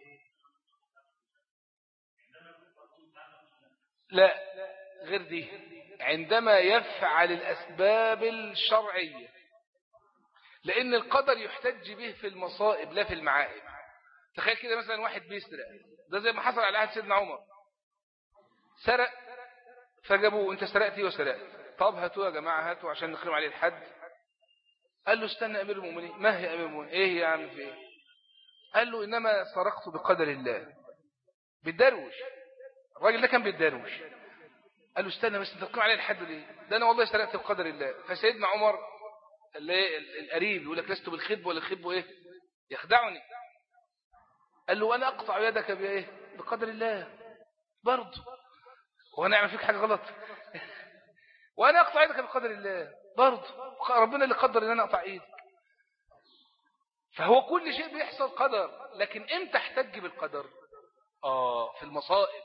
لا غير دي، عندما يفعل الأسباب الشرعية، لأن القدر يحتج به في المصائب لا في المعائب. تخيل كده مثلا واحد بيسرق، ده زي ما حصل على عهد سيدنا عمر، سرق فجابوه، انت سرقتي وسرقت، طب هاتوا يا جماعة هاتوا عشان نقيم عليه الحد. قال له استنى أمير المؤمنين. ما هي أمير المؤمنين؟ ايه يا عم في ايه؟ قال له إنما سرقت بقدر الله. بالدروش، الراجل ده كان بالدروش. قال له استنى بس انت تقيم عليه الحد ليه؟ ده انا والله سرقت بقدر الله. فسيدنا عمر اللي القريب يقول لك لست بالخب ولا الخب ايه يخدعني. قال له وانا اقطع يدك بايه؟ بقدر الله برضه. وانا اعمل فيك حاجه غلط؟ وانا اقطع يدك بقدر الله برضه. ربنا اللي قدر ان انا اقطع ايدك. فهو كل شيء بيحصل قدر. لكن امتى احتج بالقدر؟ اه في المصائب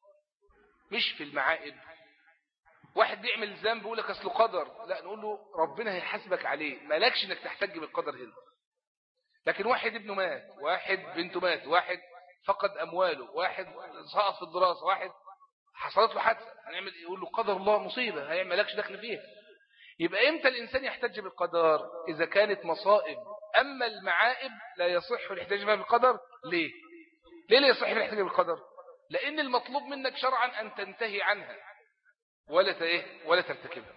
مش في المعائب. واحد بيعمل ذنب يقول لك اصله قدر، لا نقول له ربنا هيحاسبك عليه، مالكش انك تحتج بالقدر هنا. لكن واحد ابنه مات، واحد بنته مات، واحد فقد امواله، واحد سقط في الدراسه، واحد حصلت له حادثه، هنعمل يقول له قدر الله مصيبه، هيعمل مالكش دخل فيها. يبقى امتى الانسان يحتج بالقدر؟ اذا كانت مصائب. اما المعائب لا يصح الاحتجاج بها بالقدر. ليه ليه لا يصح الاحتجاج بالقدر؟ لان المطلوب منك شرعا ان تنتهي عنها ولا ايه ولا ترتكبها.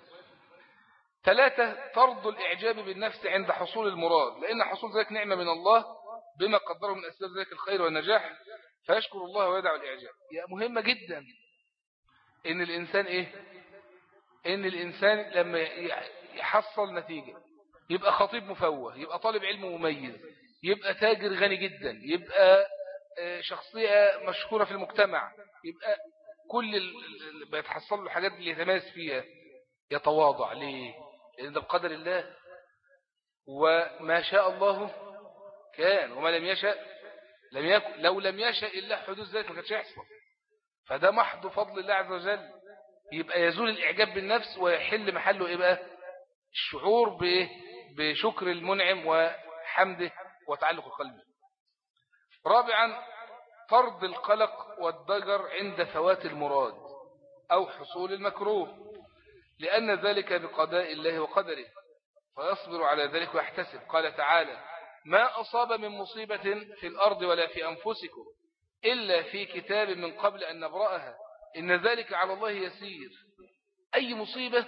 ثلاثة، طرد الإعجاب بالنفس عند حصول المراد، لأن حصول ذلك نعمة من الله بما قدره من أسباب ذلك الخير والنجاح، فيشكر الله ويدعو الإعجاب. هي مهمة جدا إن الإنسان إيه إن الإنسان لما يحصل نتيجة، يبقى خطيب مفوه، يبقى طالب علم مميز، يبقى تاجر غني جدا، يبقى شخصية مشهورة في المجتمع، يبقى كل اللي بيتحصل له حاجات اللي يتميز فيها، يتواضع. ليه؟ لأن ده بقدر الله، وما شاء الله كان وما لم يشاء لم يكن. لو لم يشاء إلا حدوث ذلك ما كانش يحصل. فده محض فضل الله عز وجل. يبقى يزول الإعجاب بالنفس ويحل محله إيه بقى؟ الشعور بإيه؟ بشكر المنعم وحمده وتعلق القلب. رابعا، طرد القلق والضجر عند فوات المراد أو حصول المكروه، لأن ذلك بقضاء الله وقدره، فيصبر على ذلك ويحتسب. قال تعالى: ما أصاب من مصيبة في الأرض ولا في أنفسكم إلا في كتاب من قبل أن نبرأها إن ذلك على الله يسير. أي مصيبة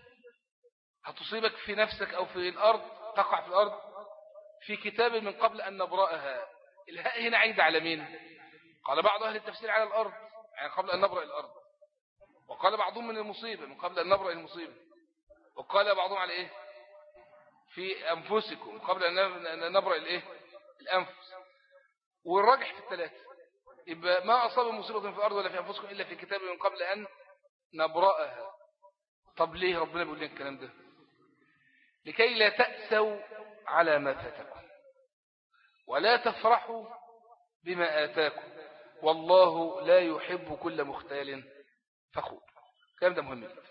هتصيبك في نفسك أو في الأرض، تقع في الأرض، في كتاب من قبل أن نبرأها. الهاء هنا عايدة على مين؟ قال بعض أهل التفسير على الأرض، يعني قبل أن نبرأ الأرض. وقال بعضهم من المصيبة، من قبل أن نبرأ المصيبة. وقال بعضهم على إيه؟ في أنفسكم، قبل أن نبرأ الإيه؟ الأنفس. والراجح في الثلاثة. يبقى ما أصاب مصيبة في الأرض ولا في أنفسكم إلا في كتاب من قبل أن نبرأها. طب ليه ربنا بيقول لنا الكلام ده؟ لكي لا تأسوا على ما فاتكم ولا تفرحوا بما آتاكم والله لا يحب كل مختال فخور. الكلام ده مهم جدا.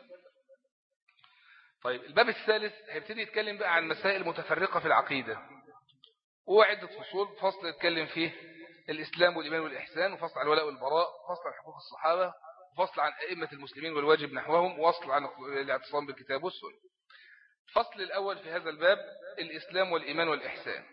طيب الباب الثالث هيبتدي يتكلم بقى عن مسائل متفرقة في العقيدة، وعدة فصول. فصل يتكلم فيه الإسلام والإيمان والإحسان، وفصل عن الولاء والبراء، وفصل عن حقوق الصحابة، وفصل عن أئمة المسلمين والواجب نحوهم، وفصل عن الاعتصام بالكتاب والسنة. الفصل الأول في هذا الباب الإسلام والإيمان والإحسان.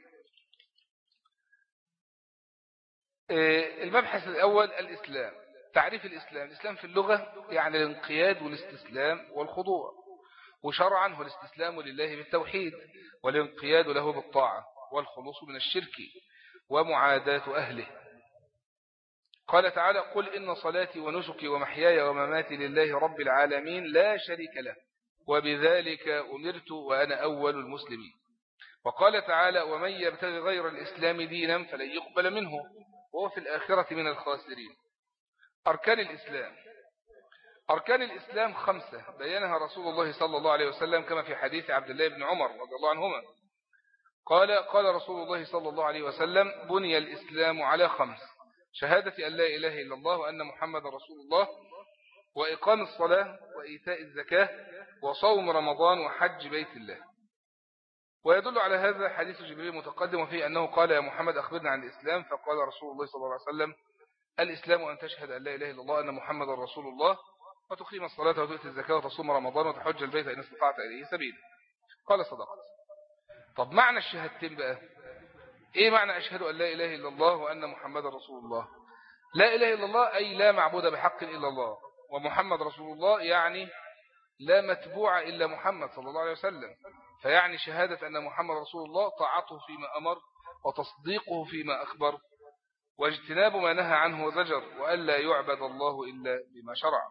المبحث الأول الإسلام. تعريف الإسلام: الإسلام في اللغة يعني الانقياد والاستسلام والخضوع، وشرعا هو الاستسلام لله بالتوحيد والانقياد له بالطاعة والخلوص من الشرك ومعاداة أهله. قال تعالى: قل إن صلاتي ونسكي ومحياي ومماتي لله رب العالمين لا شريك له وبذلك أمرت وأنا أول المسلمين. وقال تعالى: ومن يبتغي غير الإسلام دينا فلن يقبل منه وهو في الآخرة من الخاسرين. أركان الإسلام: أركان الإسلام خمسة بينها رسول الله صلى الله عليه وسلم كما في حديث عبد الله بن عمر رضي الله عنهما قال قال رسول الله صلى الله عليه وسلم بني الإسلام على خمس: شهادة أن لا إله إلا الله وأن محمد رسول الله، وإقام الصلاة، وإيتاء الزكاة، وصوم رمضان، وحج بيت الله. ويدل على هذا حديث جبريل المتقدم وفيه أنه قال: يا محمد أخبرنا عن الإسلام، فقال رسول الله صلى الله عليه وسلم: الإسلام أن تشهد أن لا إله إلا الله أن محمد رسول الله، وتقيم الصلاة، وتؤتي الزكاة، وتصوم رمضان، وتحج البيت إن استطعت إليه سبيلا. قال: صدقت. طب معنى الشهادتين بقى إيه؟ معنى أشهد أن لا إله إلا الله وأن محمد رسول الله. لا إله إلا الله أي لا معبود بحق إلا الله، ومحمد رسول الله يعني لا متبوع إلا محمد صلى الله عليه وسلم. فيعني شهادة أن محمد رسول الله طاعته فيما أمر، وتصديقه فيما أخبر، واجتناب ما نهى عنه وزجر، وألا يعبد الله إلا بما شرع.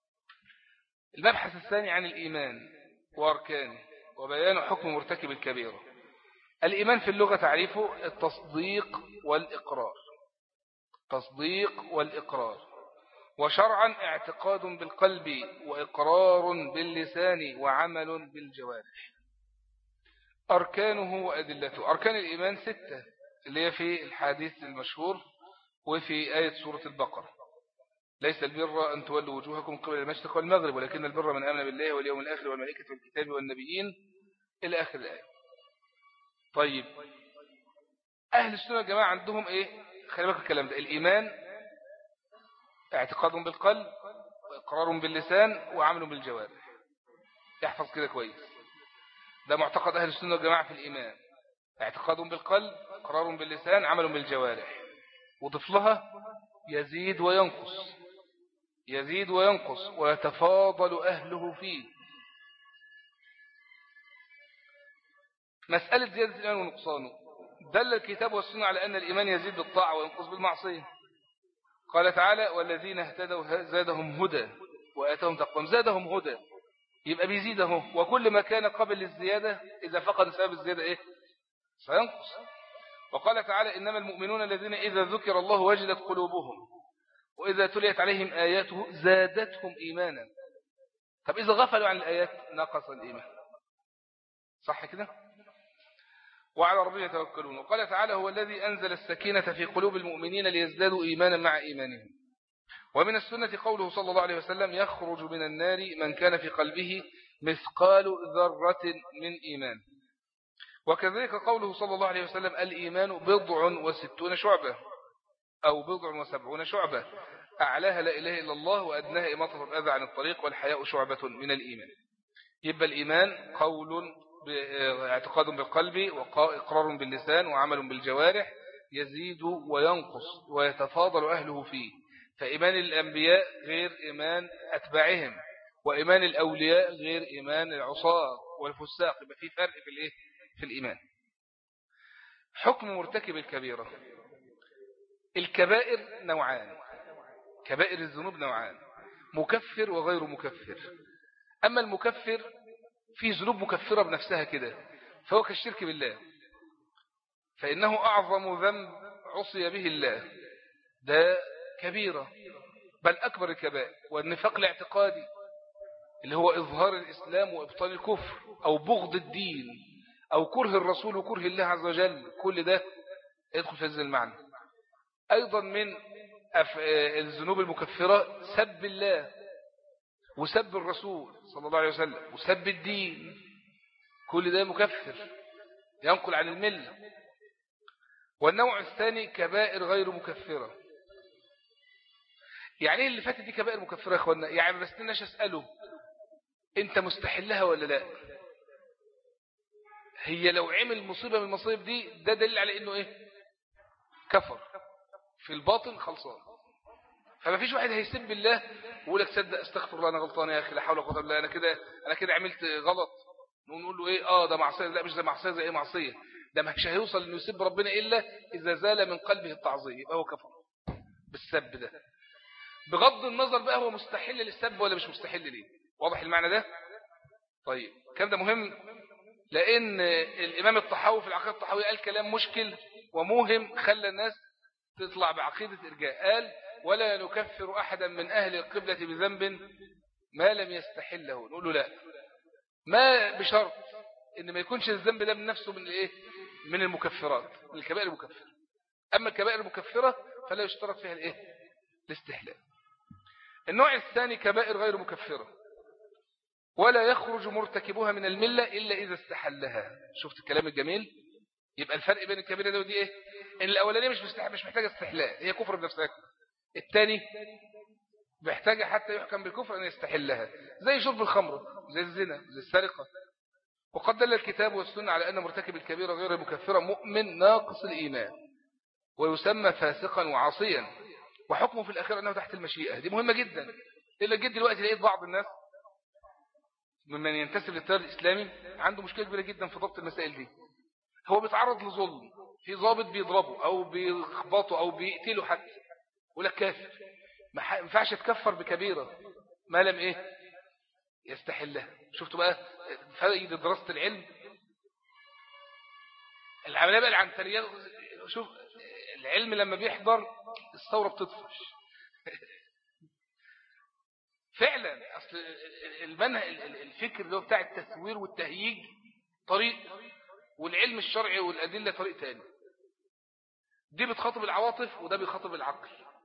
المبحث الثاني عن الإيمان وأركانه وبيان حكم مرتكب الكبيرة. الإيمان في اللغة تعريفه التصديق والإقرار، تصديق والإقرار، وشرعا اعتقاد بالقلب، وإقرار باللسان، وعمل بالجوارح. أركانه وأدلته. أركان الإيمان ستة اللي هي في الحديث المشهور وفي آية سورة البقرة: ليس البر أن تولوا وجوهكم قبل المشرق والمغرب، ولكن البر من آمن بالله واليوم الآخر والملائكة والكتاب والنبيين، إلى آخر الآية. طيب أهل السنة الجماعة عندهم إيه؟ خلي بالك الكلام ده: الإيمان اعتقاد بالقلب، وإقرار باللسان، وعمل بالجوارح. يحفظ كده كويس، ده معتقد أهل السنة والجماعة في الإيمان: اعتقاد بالقلب، إقرار باللسان، عمل بالجوارح. وضف لها يزيد وينقص، يزيد وينقص، ويتفاضل أهله فيه. مسألة زيادة الإيمان ونقصانه دل الكتاب والسنة على أن الإيمان يزيد بالطاعة وينقص بالمعصية. قال تعالى: والذين اهتدوا زادهم هدى وآتاهم تقواهم. زادهم هدى يبقى بيزيده، وكل ما كان قبل الزيادة إذا فقد سبب الزيادة إيه؟ سينقص. وقال تعالى: إنما المؤمنون الذين إذا ذكر الله وجلت قلوبهم وإذا تليت عليهم آياته زادتهم إيمانا. طب إذا غفلوا عن الآيات نقص الإيمان. صح كده؟ وعلى ربهم يتوكلون. وقال تعالى: هو الذي أنزل السكينة في قلوب المؤمنين ليزدادوا إيمانا مع إيمانهم. ومن السنة قوله صلى الله عليه وسلم: يخرج من النار من كان في قلبه مثقال ذرة من إيمان. وكذلك قوله صلى الله عليه وسلم: الإيمان بضع وستون شعبة أو بضع وسبعون شعبة، أعلاها لا إله إلا الله، وأدناها إماطة الأذى عن الطريق، والحياء شعبة من الإيمان. يبقى الإيمان قول اعتقاد بالقلب، وإقرار باللسان، وعمل بالجوارح، يزيد وينقص ويتفاضل أهله فيه. فإيمان الأنبياء غير إيمان أتباعهم، وإيمان الأولياء غير إيمان العصاة والفساق. يبقى في فرق في الإيه؟ في الإيمان. حكم مرتكب الكبيرة. الكبائر نوعان، كبائر الذنوب نوعان: مكفر وغير مكفر. أما المكفر في ذنوب مكفرة بنفسها كده، فهو كالشرك بالله، فإنه أعظم ذنب عصي به الله، ده كبيرة بل أكبر الكبائر. والنفاق الاعتقادي اللي هو إظهار الإسلام وإبطال الكفر، أو بغض الدين، أو كره الرسول وكره الله عز وجل، كل ده يدخل في هذا المعنى. أيضا من الذنوب المكفرة سب الله وسب الرسول صلى الله عليه وسلم وسب الدين، كل ده مكفر ينقل عن الملة. والنوع الثاني كبائر غير مكفرة. يعني ايه اللي فاتت دي كبائر مكفرة يا اخوانا؟ يعني بس ناش اسأله انت مستحلها ولا لا؟ هي لو عمل مصيبة من المصيب دي ده دليل على انه ايه؟ كفر في الباطن خلصان. فما فيش واحد هيسب الله ويقول لك صدق استغفر الله انا غلطان يا اخي لا حول ولا قوه الا بالله انا كده انا كده عملت غلط، نقول له ايه؟ اه ده معصيه. لا مش زي معصيه. زي ايه معصيه؟ ده مش هيوصل انه يسب ربنا الا اذا زال من قلبه التعظيم، يبقى هو كفر بالسب ده. بغض النظر بقى هو مستحل للسب ولا مش مستحل ليه. واضح المعنى ده؟ طيب الكلام ده مهم، لان الامام الطحاوي في العقيده الطحاويه قال كلام مشكل وموهم خلى الناس تطلع بعقيده ارجاء. قال: ولا نكفر احدا من اهل القبلة بذنب ما لم يستحله، نقول له لا، ما بشرط ان ما يكونش الذنب ده من نفسه من الايه، من المكفرات، من الكبائر المكفرة. اما الكبائر المكفرة فلا يشترط فيها الايه، الاستحلال. النوع الثاني كبائر غير مكفرة ولا يخرج مرتكبها من الملة إلا إذا استحلها. شفت الكلام الجميل؟ يبقى الفرق بين الكبيرة دي ودي إيه؟ إن الأولانية مش مش محتاجة استحلال، هي كفر بنفسها. الثاني محتاجة حتى يحكم بالكفر أن يستحلها، زي شرب الخمر، زي الزنا، زي السرقة. وقد دل الكتاب والسنة على أن مرتكب الكبيرة غير المكفرة مؤمن ناقص الإيمان ويسمى فاسقا وعاصيا، وحكمه في الأخير أنه تحت المشيئة. دي مهمة جدا. إلا جد دلوقتي لقيت بعض الناس ممن ينتسب للتيار الإسلامي عنده مشكلة كبيرة جدا في ضبط المسائل دي. هو بيتعرض لظلم، في ضابط بيضربه أو بيخبطه أو بيقتله حتى، يقول لك كافر. ما ينفعش تكفر بكبيرة ما لم إيه يستحلها. شفتوا بقى فائدة دراسة العلم؟ العملية بقى العنترية. شوف العلم لما بيحضر الثورة بتطفش فعلا. أصل المنهج الفكر اللي هو بتاع التسوير والتهييج طريق، والعلم الشرعي والأدلة طريق تاني. دي بتخاطب العواطف وده بيخاطب العقل.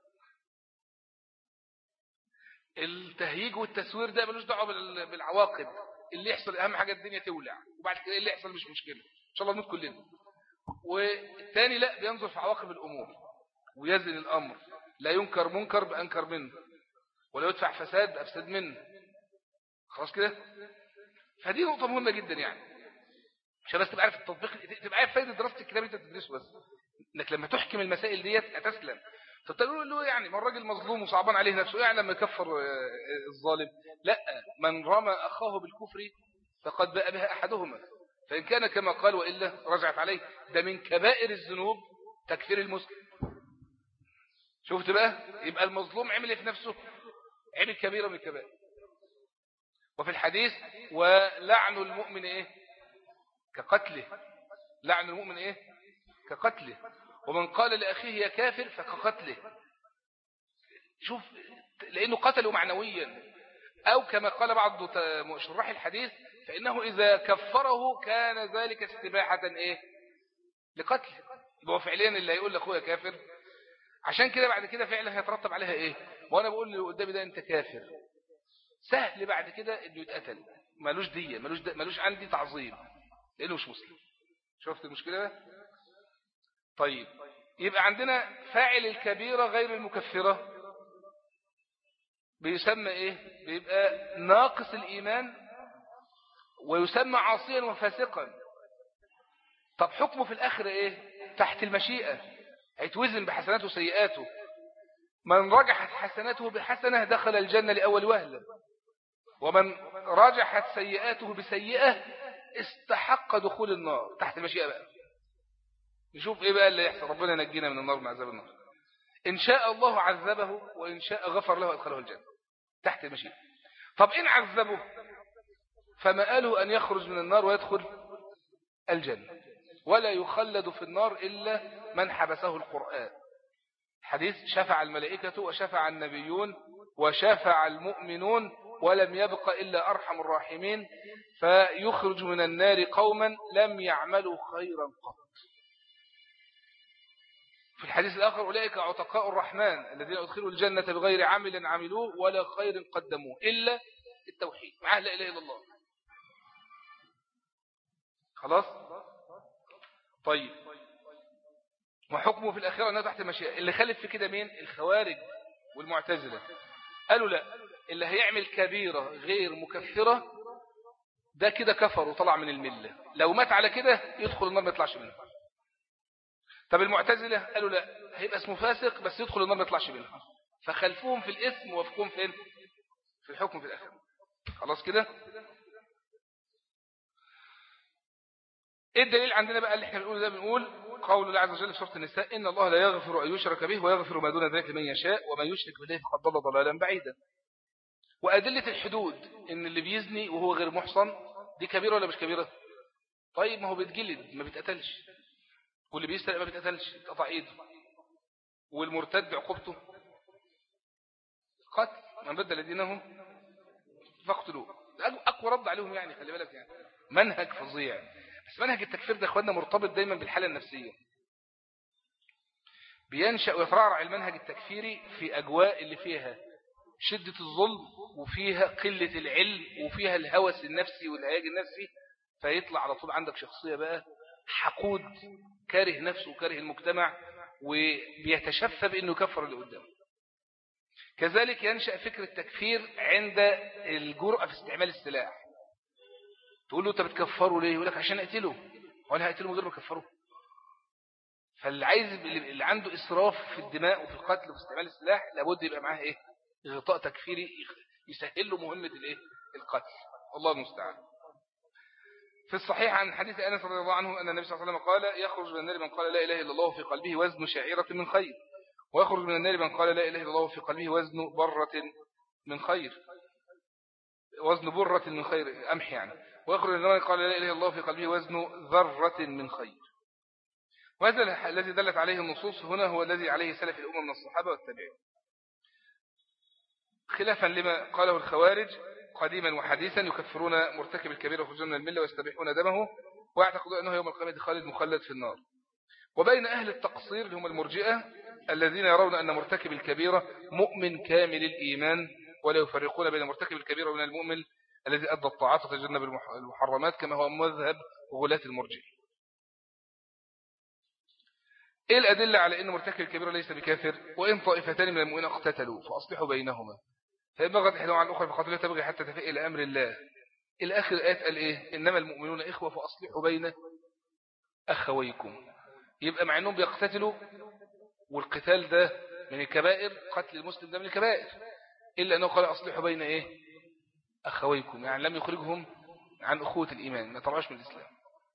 التهييج والتسوير ده ملوش دعوه بالعواقب. اللي يحصل اهم حاجه الدنيا تولع، وبعد كده اللي يحصل مش مشكله، ان شاء الله نموت كلنا. والثاني لا، بينظر في عواقب الامور ويزن الامر. لا ينكر منكر بانكر منه، ولا يدفع فساد بافسد منه. خلاص كده. فدي نقطه مهمه جدا يعني، عشان بس تبقى عارف التطبيق، تبقى عارف فايده دراسه الكتاب اللي انت بتدرسه. بس انك لما تحكم المسائل ديت هتسلم. تقول له يعني ما الراجل مظلوم وصعبان عليه نفسه، يعني لما يكفر الظالم؟ لا، من رمى اخاه بالكفر فقد باء بها احدهما، فان كان كما قال والا رجعت عليه. ده من كبائر الذنوب تكفير المسلم. شفت بقى؟ يبقى المظلوم عمل ايه في نفسه؟ عمل كبيره من الكبائر. وفي الحديث ولعن المؤمن ايه؟ كقتله. لعن المؤمن ايه؟ كقتله. ومن قال لأخيه يا كافر فكقتله. شوف، لأنه قتله معنويا، أو كما قال بعض شراح الحديث فإنه إذا كفره كان ذلك استباحة إيه؟ لقتله. يبقى فعليا اللي هيقول لأخويا كافر، عشان كده بعد كده فعلا هيترتب عليها إيه؟ وأنا بقول اللي قدامي ده أنت كافر، سهل بعد كده إنه يتقتل، ملوش دية، ملوش, دي ملوش عندي تعظيم لأنه مش مسلم. شفت المشكلة ده؟ طيب، يبقى عندنا فاعل الكبيرة غير المكفرة بيسمى ايه؟ بيبقى ناقص الإيمان ويسمى عاصيا وفاسقا. طب حكمه في الآخر ايه؟ تحت المشيئة، هيتوزن بحسناته وسيئاته. من رجحت حسناته بحسنة دخل الجنة لأول وهلة، ومن رجحت سيئاته بسيئة استحق دخول النار تحت المشيئة. بقى نشوف ايه بقى اللي يحصل. ربنا ينجينا من النار من عذاب النار. إن شاء الله عذبه وإن شاء غفر له وأدخله الجنة تحت المشيئة. طب إن عذبه فمآله أن يخرج من النار ويدخل الجنة، ولا يخلد في النار إلا من حبسه القرآن. حديث شفع الملائكة وشفع النبيون وشفع المؤمنون ولم يبق إلا أرحم الراحمين، فيخرج من النار قوما لم يعملوا خيرا قط. في الحديث الآخر أولئك عتقاء الرحمن الذين أدخلوا الجنة بغير عمل عملوه ولا خير قدموه إلا التوحيد، معاه لا إله إلا الله. خلاص. طيب، وحكمه في الآخرة أنه تحت المشيئة. اللي خلف في كده مين؟ الخوارج والمعتزلة. قالوا لا، اللي هيعمل كبيرة غير مكفرة ده كده كفر وطلع من الملة، لو مات على كده يدخل النار ما يطلعش منها. طب المعتزلة قالوا لا، هيبقى اسمه فاسق بس يدخل النار ما يطلعش منها. فخلفوهم في الاسم ووافقوهم فين؟ في الحكم في الآخرة. خلاص كده. ايه الدليل عندنا بقى اللي احنا بنقول ده؟ بنقول قول الله عز وجل في سورة النساء إن الله لا يغفر أن يشرك به ويغفر ما دون ذلك لمن يشاء ومن يشرك بالله فقد ضل ضلالا بعيدا. وأدلة الحدود إن اللي بيزني وهو غير محصن دي كبيرة ولا مش كبيرة؟ طيب ما هو بيتجلد ما بيتقتلش، واللي بيسرق ما بيتقتلش يتقطع ايده، والمرتد عقوبته قتل من بدل دينه فاقتلوه. أقوى رد عليهم يعني، خلي بالك يعني منهج فظيع. بس منهج التكفير ده اخواننا مرتبط دايما بالحالة النفسية. بينشأ ويترعرع المنهج التكفيري في أجواء اللي فيها شدة الظلم وفيها قلة العلم وفيها الهوس النفسي والهياج النفسي، فيطلع على طول عندك شخصية بقى حقود كاره نفسه وكاره المجتمع وبيتشفى بأنه يكفر اللي قدامه. كذلك ينشأ فكر التكفير عند الجرأة في استعمال السلاح. تقول له انت بتكفره ليه؟ يقول لك عشان اقتله. ولا هقتله من غير ما اكفره؟ فاللي عايز اللي عنده إسراف في الدماء وفي القتل وفي استعمال السلاح لابد يبقى معاه ايه؟ غطاء تكفيري يسهل له مهمة الايه؟ القتل. الله المستعان. في الصحيح عن حديث أنس رضي الله عنه أن النبي صلى الله عليه وسلم قال يخرج من النار من قال لا إله إلا الله في قلبه وزن شعيرة من خير، ويخرج من النار من قال لا إله إلا الله في قلبه وزن برة من خير، وزن برة من خير أمح يعني، ويخرج من النار من قال لا إله إلا الله في قلبه وزن ذرة من خير. وهذا الذي دلت عليه النصوص هنا هو الذي عليه سلف الأمة من الصحابة والتابعين، خلافا لما قاله الخوارج قديما وحديثا يكفرون مرتكب الكبيرة ويخرجون من الملة ويستبيحون دمه ويعتقدون أنه يوم القيامة خالد مخلد في النار. وبين أهل التقصير هم المرجئة الذين يرون أن مرتكب الكبيرة مؤمن كامل الإيمان ولا يفرقون بين مرتكب الكبيرة وبين المؤمن الذي أدى الطاعات وتجنب المحرمات كما هو مذهب غلاة المرجئة. إيه الأدلة على أن مرتكب الكبيرة ليس بكافر؟ وإن طائفتان من المؤمنين اقتتلوا فأصلحوا بينهما فإن بغت إحداهما على الأخرى فقاتلوها تبغي حتى تفيء إلى أمر الله. الآخر الآيات قال إيه؟ إنما المؤمنون إخوة فأصلحوا بين أخويكم. يبقى مع أنهم بيقتتلوا والقتال ده من الكبائر، قتل المسلم ده من الكبائر، إلا أنه قال أصلحوا بين إيه؟ أخويكم، يعني لم يخرجهم عن أخوة الإيمان، ما طلعوش من الإسلام.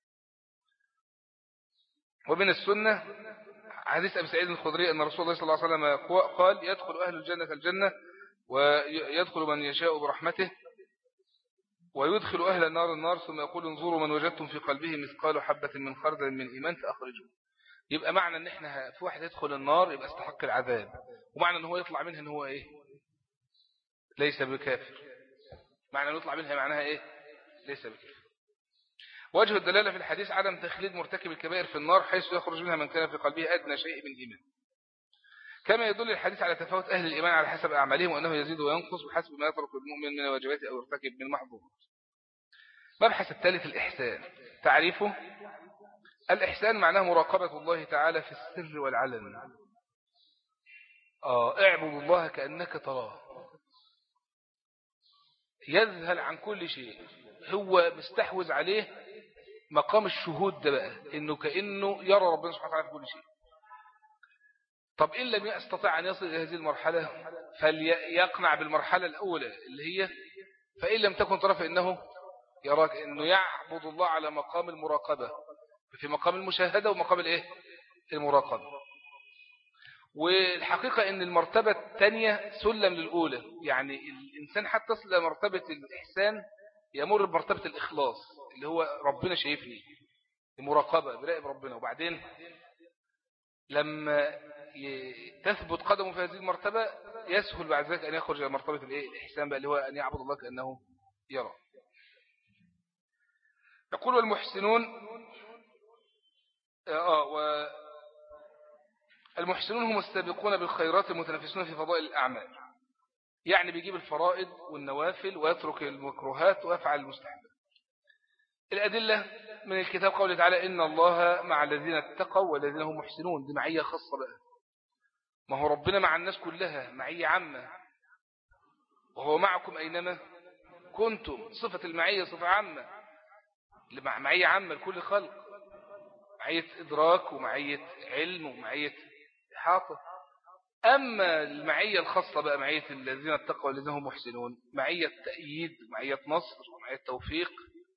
ومن السنة حديث أبي سعيد الخدري أن رسول الله صلى الله عليه وسلم قال يدخل أهل الجنة الجنة ويدخل من يشاء برحمته ويدخل أهل النار النار ثم يقول انظروا من وجدتم في قلبه مثقال حبة من خردل من إيمان فأخرجوه. يبقى معنى ان احنا في واحد يدخل النار يبقى استحق العذاب، ومعنى ان هو يطلع منها ان هو ايه؟ ليس بكافر. معنى ان يطلع منها معناها ايه؟ ليس بكافر. وجه الدلالة في الحديث عدم تخليد مرتكب الكبائر في النار حيث يخرج منها من كان في قلبه أدنى شيء من إيمان، كما يدل الحديث على تفاوت أهل الإيمان على حسب أعمالهم وأنه يزيد وينقص بحسب ما يترك المؤمن من الواجبات أو يرتكب من المحظورات. مبحث الثالث الإحسان. تعريفه: الإحسان معناه مراقبة الله تعالى في السر والعلن. آه اعبد الله كأنك تراه، يذهل عن كل شيء، هو مستحوذ عليه مقام الشهود ده بقى، إنه كأنه يرى ربنا سبحانه وتعالى في كل شيء. طب إن لم يستطع أن يصل إلى هذه المرحلة فليقنع بالمرحلة الأولى اللي هي فإن لم تكن طرف إنه يراك، إنه يعبد الله على مقام المراقبة، في مقام المشاهدة ومقام الإيه؟ المراقبة. والحقيقة إن المرتبة الثانية سلم للأولى، يعني الإنسان حتى يصل إلى مرتبة الإحسان يمر بمرتبة الإخلاص اللي هو ربنا شايفني، المراقبة براقب ربنا. وبعدين لما تثبت قدمه في هذه المرتبة يسهل بعد ذلك أن يخرج إلى مرتبة الإيه؟ الإحسان بقى اللي هو أن يعبد الله كأنه يرى. يقول والمحسنون آه و المحسنون هم السابقون بالخيرات المتنافسون في فضائل الأعمال، يعني بيجيب الفرائض والنوافل ويترك المكروهات ويفعل المستحبات. الأدلة من الكتاب قوله تعالى إن الله مع الذين اتقوا والذين هم محسنون، دي معية خاصة بقى. ما هو ربنا مع الناس كلها معية عامة، وهو معكم أينما كنتم، صفة المعية صفة عامة، معية عامة لكل خلق، معية إدراك ومعية علم ومعية إحاطة. أما المعية الخاصة بقى معية الذين اتقوا والذين هم محسنون، معية تأييد ومعية نصر ومعية توفيق،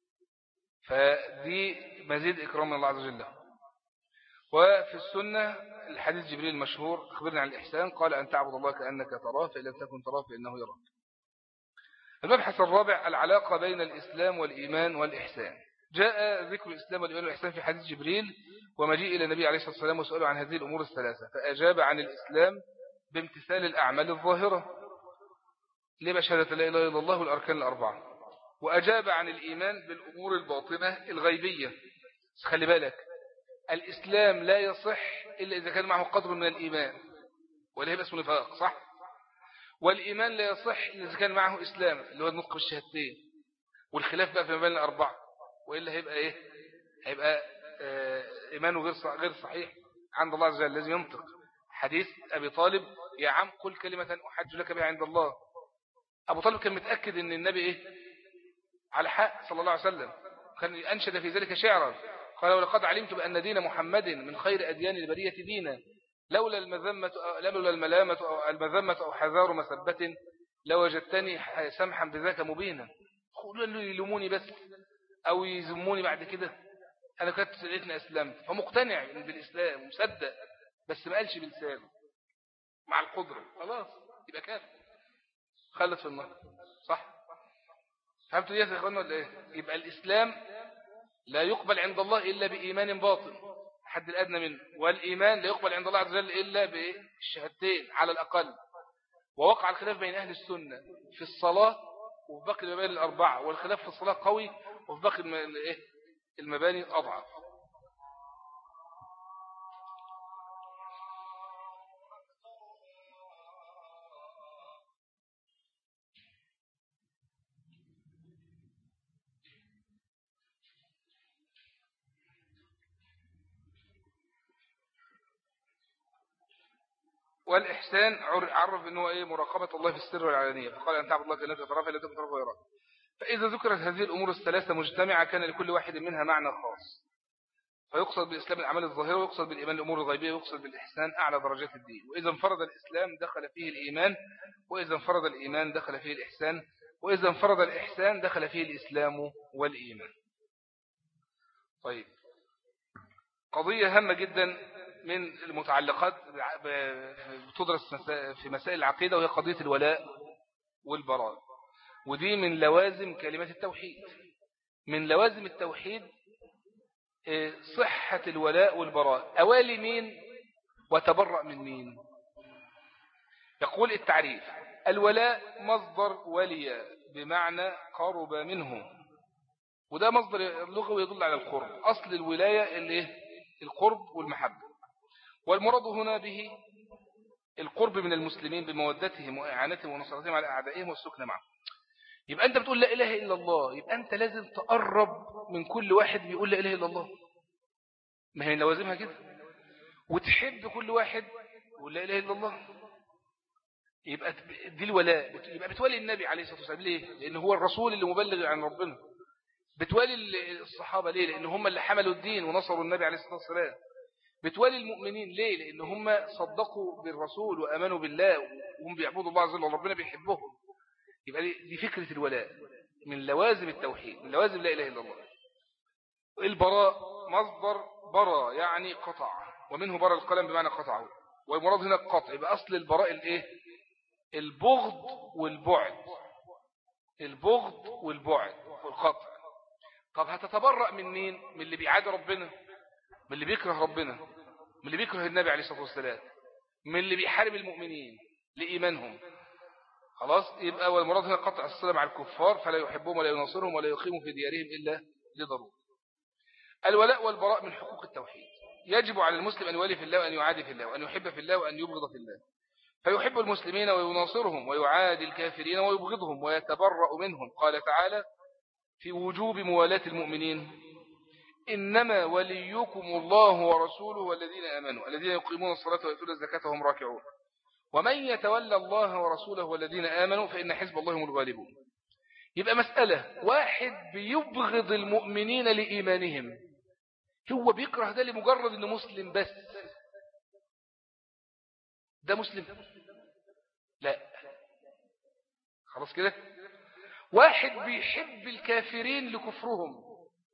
فدي مزيد إكرام من الله عز وجل. وفي السنة الحديث جبريل المشهور أخبرنا عن الإحسان قال أن تعبد الله كأنك تراه فإن لم تكن تراه فإنه يراك. المبحث الرابع العلاقة بين الإسلام والإيمان والإحسان. جاء ذكر الإسلام والإيمان والإحسان في حديث جبريل ومجيء إلى النبي عليه الصلاة والسلام وسؤاله عن هذه الأمور الثلاثة، فأجاب عن الإسلام بامتثال الأعمال الظاهرة ليه بقى شهادة لا إله إلا الله والأركان الأربعة؟ وأجاب عن الإيمان بالأمور الباطنة الغيبية. خلي بالك الإسلام لا يصح إلا إذا كان معه قدر من الإيمان، ولا هيبقى اسمه نفاق، صح؟ والإيمان لا يصح إلا إذا كان معه إسلام اللي هو النطق بالشهادتين، والخلاف بقى في مباني الأربعة، وإلا هيبقى إيه؟ هيبقى آه إيمانه غير غير صحيح عند الله عز وجل. لازم ينطق حديث أبي طالب يا عم قل كلمة أحج لك بها عند الله. أبو طالب كان متأكد أن النبي إيه؟ على حق صلى الله عليه وسلم، كان أنشد في ذلك شعرا قال ولقد علمت بأن دين محمد من خير أديان البرية دينا لولا المذمة لولا الملامة أو المذمة أو حذار مسبة لوجدتني سمحا بذاك مبينا. قولوا يلوموني بس أو يزموني بعد كده، أنا كنت سلعتني أسلمت، فمقتنع بالإسلام ومصدق بس ما قالش بلسانه مع القدرة، خلاص يبقى كافر خلت في النار، صح؟ فهمتوا دي يا اخوانا ولا ايه؟ يبقى الإسلام لا يقبل عند الله إلا بإيمان باطن حد الأدنى منه، والإيمان لا يقبل عند الله عز وجل إلا بالشهادتين على الأقل. ووقع الخلاف بين أهل السنة في الصلاة وفي باقي المباني الأربعة، والخلاف في الصلاة قوي وفي باقي المباني أضعف. والإحسان عرف أنه إيه؟ مراقبة الله في السر والعلانية، فقال أن تعبد الله كأنك تراه فلا تكن تراه ويراك. فإذا ذكرت هذه الأمور الثلاثة مجتمعة كان لكل واحد منها معنى خاص، فيقصد بالإسلام الأعمال الظاهرة، ويقصد بالإيمان الأمور الغيبية، ويقصد بالإحسان أعلى درجات الدين. وإذا انفرد الإسلام دخل فيه الإيمان، وإذا انفرد الإيمان دخل فيه الإحسان، وإذا انفرد الإحسان دخل فيه الإسلام والإيمان. طيب، قضية هامة جدا من المتعلقات بتدرس في مسائل العقيدة، وهي قضية الولاء والبراء، ودي من لوازم كلمة التوحيد. من لوازم التوحيد صحة الولاء والبراء. أوالي مين وتبرأ من مين؟ يقول التعريف: الولاء مصدر ولي بمعنى قرب منه، وده مصدر لغوي يدل على القرب. أصل الولاية اللي القرب والمحبة، والمراد هنا به القرب من المسلمين بمودتهم وإعانتهم ونصرتهم على أعدائهم والسكن معهم. يبقى أنت بتقول لا إله إلا الله، يبقى أنت لازم تقرب من كل واحد بيقول لا إله إلا الله، ما هي لوازمها كده. وتحب كل واحد يقول لا إله إلا الله، يبقى دي الولاء. يبقى بتولي النبي عليه الصلاة والسلام ليه؟ لأنه هو الرسول اللي مبلغ عن ربنا. بتولي الصحابة ليه؟ لأن هم اللي حملوا الدين ونصروا النبي عليه الصلاة والسلام. بتولي المؤمنين ليه؟ لأن هم صدقوا بالرسول وأمنوا بالله وهم بيعبدوا الله عز وجل وربنا بيحبهم. يبقى دي فكرة الولاء من لوازم التوحيد، من لوازم لا إله إلا الله. البراء مصدر برا يعني قطع، ومنه برا القلم بمعنى قطعه، والمراد هنا القطع. يبقى أصل البراء الإيه؟ البغض والبعد، البغض والبعد والقطع. طب هتتبرأ من مين؟ من اللي بيعادي ربنا، من اللي بيكره ربنا، من اللي بيكره النبي عليه الصلاة والسلام، من اللي بيحارب المؤمنين لإيمانهم. خلاص، يبقى والمراد هنا قطع الصلة مع الكفار، فلا يحبهم ولا ينصرهم ولا يقيموا في ديارهم إلا لضرورة. الولاء والبراء من حقوق التوحيد. يجب على المسلم أن يولي في الله وأن يعادي في الله وأن يحب في الله وأن يبغض في الله. فيحب المسلمين ويناصرهم، ويعادي الكافرين ويبغضهم ويتبرأ منهم. قال تعالى في وجوب موالاة المؤمنين: إنما وليكم الله ورسوله والذين آمنوا الذين يقيمون الصلاة ويؤتون الزكاة وهم راكعون ومن يتولى الله ورسوله والذين آمنوا فإن حزب الله هم الغالبون. يبقى مسألة واحد بيبغض المؤمنين لإيمانهم، هو بيكره ده لمجرد أنه مسلم بس، ده مسلم؟ لا، خلاص كده. واحد بيحب الكافرين لكفرهم،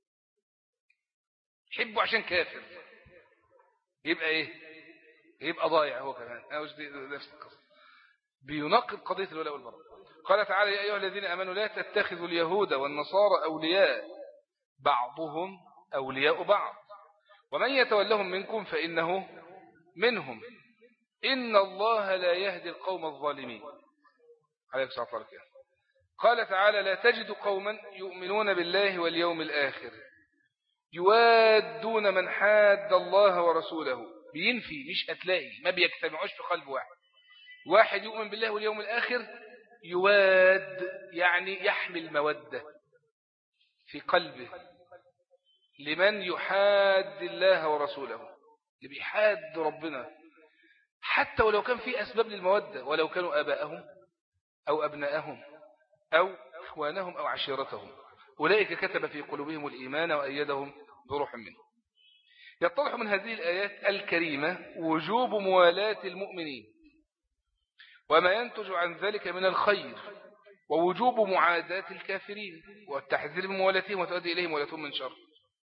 يحبه عشان كافر، يبقى ايه؟ يبقى ضايع هو كمان. نفس القصة، بيناقض قضية الولاء والبراء. قال تعالى: يا أيها الذين آمنوا لا تتخذوا اليهود والنصارى أولياء بعضهم أولياء بعض ومن يتولهم منكم فإنه منهم إن الله لا يهدي القوم الظالمين. عليه الصلاة والسلام. قال تعالى لا تجد قوما يؤمنون بالله واليوم الآخر يوادون من حاد الله ورسوله. بينفي مش هتلاقي، ما بيجتمعوش في قلب واحد. واحد يؤمن بالله واليوم الآخر يواد يعني يحمل مودة في قلبه لمن يحاد الله ورسوله، اللي بيحاد ربنا حتى ولو كان في أسباب للمودة، ولو كانوا آباءهم أو أبناءهم أو إخوانهم أو عشيرتهم. أولئك كتب في قلوبهم الإيمان وأيدهم بروح منه. يتضح من هذه الآيات الكريمة وجوب موالاة المؤمنين وما ينتج عن ذلك من الخير، ووجوب معاداة الكافرين والتحذير من موالاتهم وتؤدي إليهم موالاتهم من شر.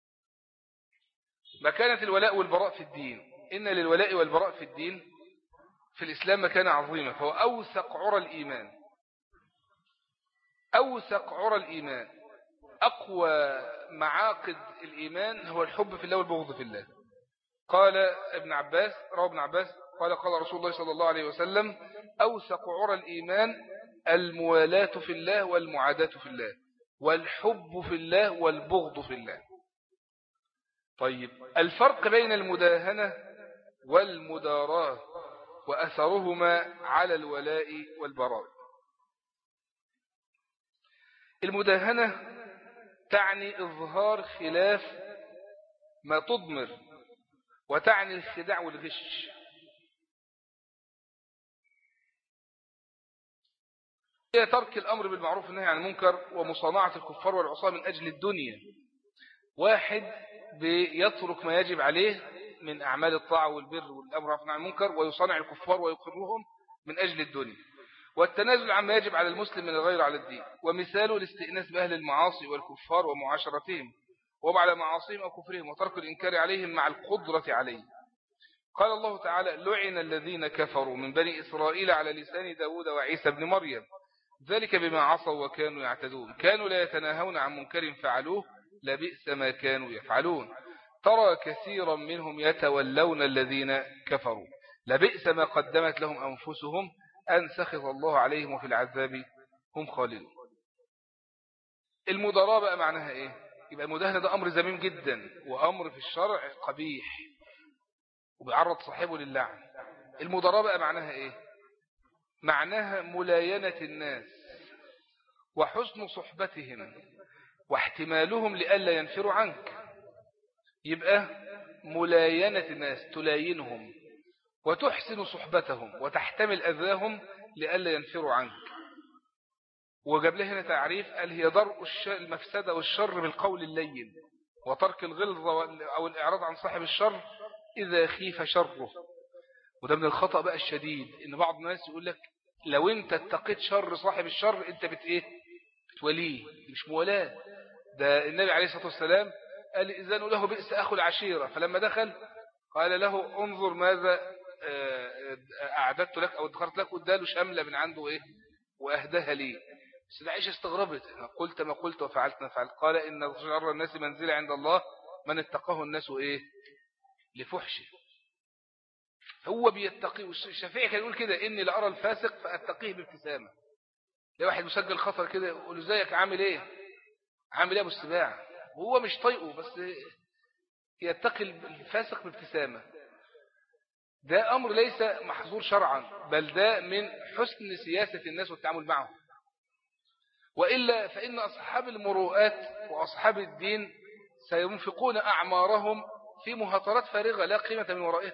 مكانة الولاء والبراء في الدين. إن للولاء والبراء في الدين في الإسلام مكانة عظيمة، فهو أوثق عرى الإيمان. أوثق عرى الإيمان، أقوى معاقد الإيمان هو الحب في الله والبغض في الله. قال ابن عباس روى ابن عباس قال قال رسول الله صلى الله عليه وسلم أوثق عرى الإيمان الموالاة في الله والمعاداة في الله والحب في الله والبغض في الله. طيب الفرق بين المداهنة والمداراة وأثرهما على الولاء والبراء. المداهنة تعني إظهار خلاف ما تضمر، وتعني الخداع والغش. هي ترك الأمر بالمعروف والنهي عن المنكر ومصانعة الكفار والعصاة من أجل الدنيا. واحد بيترك ما يجب عليه من أعمال الطاعة والبر والأمر عن المنكر ويصانع الكفار ويقرهم من أجل الدنيا، والتنازل عما يجب على المسلم من الغير على الدين. ومثاله الاستئناس بأهل المعاصي والكفار ومعاشرتهم وعلى معاصيهم أو كفرهم وترك الإنكار عليهم مع القدرة عليه. قال الله تعالى لعن الذين كفروا من بني إسرائيل على لسان داود وعيسى بن مريم ذلك بما عصوا وكانوا يعتدون كانوا لا يتناهون عن منكر فعلوه لبئس ما كانوا يفعلون ترى كثيرا منهم يتولون الذين كفروا لبئس ما قدمت لهم أنفسهم أن سخط الله عليهم وفي العذاب هم خالدون. المداراة بقى معناها إيه؟ يبقى المداهنة ده أمر ذميم جدا وأمر في الشرع قبيح وبيعرض صاحبه للعن. المداراة بقى معناها إيه؟ معناها ملاينة الناس وحسن صحبتهم واحتمالهم لألا ينفروا عنك. يبقى ملاينة الناس تلاينهم وتحسن صحبتهم وتحتمل أذاهم لألا ينفروا عنك. وجاب له هنا تعريف قال هي درء المفسدة والشر بالقول اللين وترك الغلظة أو الإعراض عن صاحب الشر إذا خيف شره. وده من الخطأ بقى الشديد إن بعض الناس يقول لك لو أنت اتقيت شر صاحب الشر أنت بت إيه؟ بتوليه. مش مولاة. ده النبي عليه الصلاة والسلام قال إذن له بئس أخو العشيرة، فلما دخل قال له انظر ماذا أعددت لك أو ادخرت لك واداله شملة من عنده إيه وأهدها لي. سيدة عائشة استغربت قلت ما قلت وفعلت ما فعلت. قال إن شر الناس منزلة عند الله من اتقاه الناس إيه لفحشه. هو بيتقي. الشافعي كان يقول كده إني لأرى الفاسق فأتقيه بابتسامة. لو واحد مسجل خطر كده يقول له ازيك عامل ايه عامل ايه ابو السباع وهو مش طايقه بس يتقي الفاسق بابتسامة. ده أمر ليس محظور شرعا بل ده من حسن سياسة الناس والتعامل معهم. وإلا فإن أصحاب المروءات وأصحاب الدين سينفقون أعمارهم في مهاترات فارغة لا قيمة من ورائها.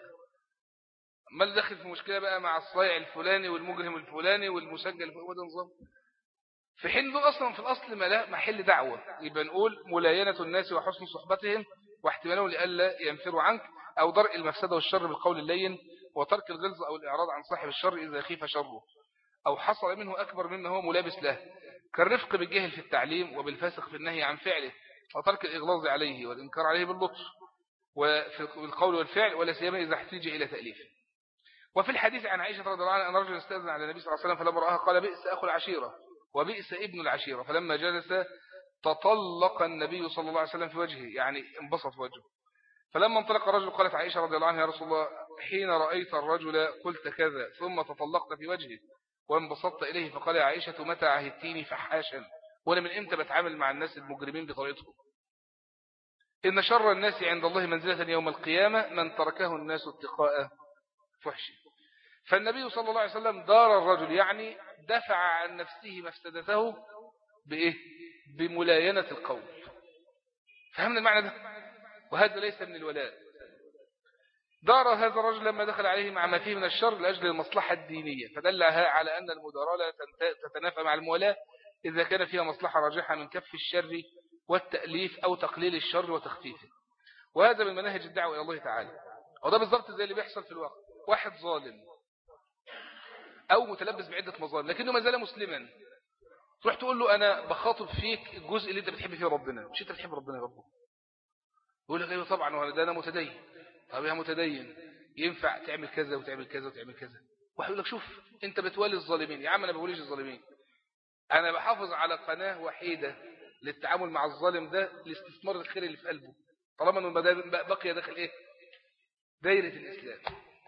ما اللي داخل في مشكلة بقى مع الصايع الفلاني والمجرم الفلاني والمسجل الفلاني وده نظام في حين دول أصلا في الأصل محل دعوة. يبقى نقول ملاينة الناس وحسن صحبتهم واحتمالهم لألا ينفروا عنك أو درء المفسدة والشر بالقول اللين وترك الغلظ أو الإعراض عن صاحب الشر إذا خيف شره أو حصل منه أكبر مما هو ملابس له كالرفق بالجهل في التعليم وبالفاسق في النهي عن فعله وترك الإغلاظ عليه والإنكار عليه باللطف وفي القول والفعل ولا سيما إذا احتاج إلى تأليفه. وفي الحديث عن عائشة رضي الله عنها أن رجل استأذن على النبي صلى الله عليه وسلم فلما رآها قال بئس أخو العشيرة وبئس ابن العشيرة فلما جلس تطلق النبي صلى الله عليه وسلم في وجهه يعني انبسط وجهه. فلما انطلق الرجل قالت عائشة رضي الله عنها يا رسول الله حين رأيت الرجل قلت كذا ثم تطلقت في وجهه وانبسطت إليه فقال يا عائشة متى عهدتيني فحاشا، وأنا من إمتى بتعامل مع الناس المجرمين بطريقتهم؟ إن شر الناس عند الله منزلة يوم القيامة من تركه الناس اتقاء فحشه. فالنبي صلى الله عليه وسلم دار الرجل، يعني دفع عن نفسه مفسدته بإيه؟ بملاينة القول. فهمنا المعنى ده؟ وهذا ليس من الولاء. دار هذا الرجل لما دخل عليه مع ما فيه من الشر لأجل المصلحة الدينية، فدلها على أن المداراة لا تتنافى مع الموالاة إذا كان فيها مصلحة راجحة من كف الشر والتأليف أو تقليل الشر وتخفيفه. وهذا من مناهج الدعوة إلى الله تعالى. وده بالضبط زي اللي بيحصل في الواقع، واحد ظالم أو متلبس بعدة مظالم لكنه ما زال مسلما، تروح تقول له أنا بخاطب فيك الجزء اللي أنت بتحب فيه ربنا، مش أنت بتحب ربنا يا رب؟ يقول لك أيوه طبعا وده أنا متدين. طب يا متدين ينفع تعمل كذا وتعمل كذا وتعمل كذا؟ واحد يقول لك شوف أنت بتولي الظالمين. يا عم أنا بقوليش الظالمين، أنا بحافظ على قناة وحيدة للتعامل مع الظالم ده لاستثمار الخير اللي في قلبه، طالما أنه بقي داخل إيه؟ دايرة الإسلام.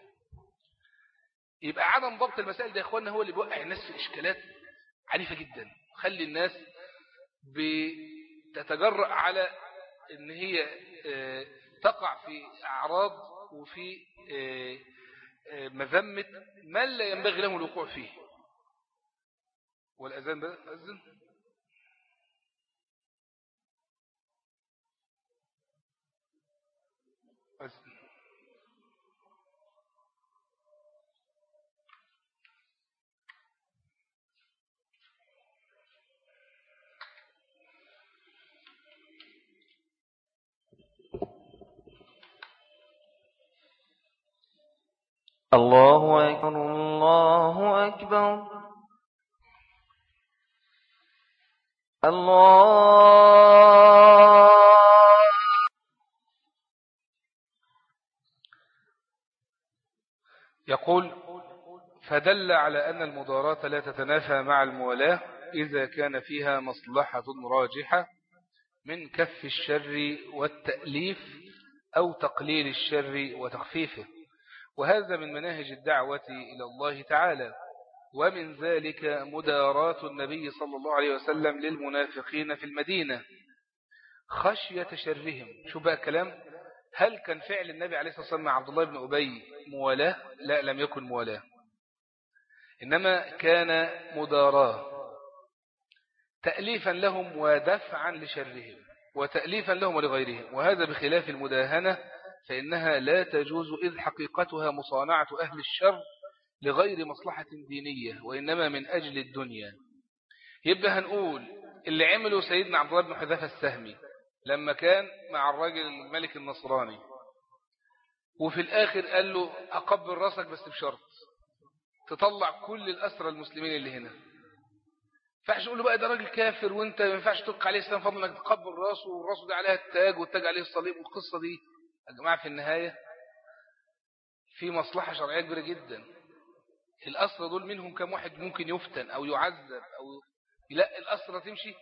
يبقى عدم ضبط المسائل ده يا إخواننا هو اللي بيوقع الناس في إشكالات عنيفة جدا، خلي الناس بتتجرأ على ان هي تقع في اعراض وفي مذمة من لا ينبغي لهم الوقوع فيه. والأذان ده أذن أذن الله أكبر الله أكبر الله. يقول فدل على أن المضاراة لا تتنافى مع الموالاة إذا كان فيها مصلحة راجحة من كف الشر والتأليف أو تقليل الشر وتخفيفه. وهذا من مناهج الدعوة إلى الله تعالى. ومن ذلك مداراة النبي صلى الله عليه وسلم للمنافقين في المدينة خشية شرهم. شو بقى كلام؟ هل كان فعل النبي عليه الصلاة والسلام مع عبد الله بن أبي موالاه؟ لا، لم يكن موالاه، إنما كان مداراة تأليفا لهم ودفعا لشرهم وتأليفا لهم ولغيرهم. وهذا بخلاف المداهنة فإنها لا تجوز إذ حقيقتها مصانعة أهل الشر لغير مصلحة دينية وإنما من أجل الدنيا. يبقى هنقول اللي عمله سيدنا عبد الله بن حذافة السهمي لما كان مع الراجل الملك النصراني وفي الآخر قال له أقبل راسك بس بشرط تطلع كل الأسرى المسلمين اللي هنا. فاحش يقول له بقى ده راجل كافر وانت ما ينفعش تلقى عليه السلام فضل انك تقبل راسه والراس ده عليها التاج والتاج عليه الصليب. والقصة دي يا جماعة في النهاية في مصلحة شرعية كبيرة جدا. الأسرى دول منهم كم واحد ممكن يفتن أو يعذب أو لا، الأسرى تمشي.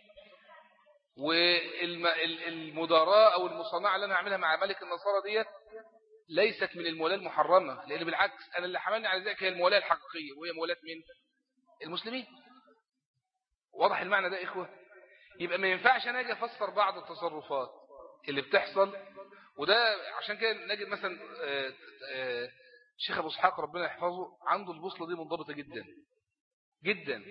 والمداراة أو المصانعة اللي أنا هعملها مع ملك النصارى ديت ليست من المولاة المحرمة، لأن بالعكس أنا اللي حملني على ذلك هي المولاة الحقيقية وهي مولاة من المسلمين. واضح المعنى ده إخوة؟ يبقى ما ينفعش أنا أجي أفسر بعض التصرفات اللي بتحصل. وده عشان كده نجد مثلا الشيخ أبو اسحاق ربنا يحفظه عنده البوصلة دي منضبطة جدا جدا،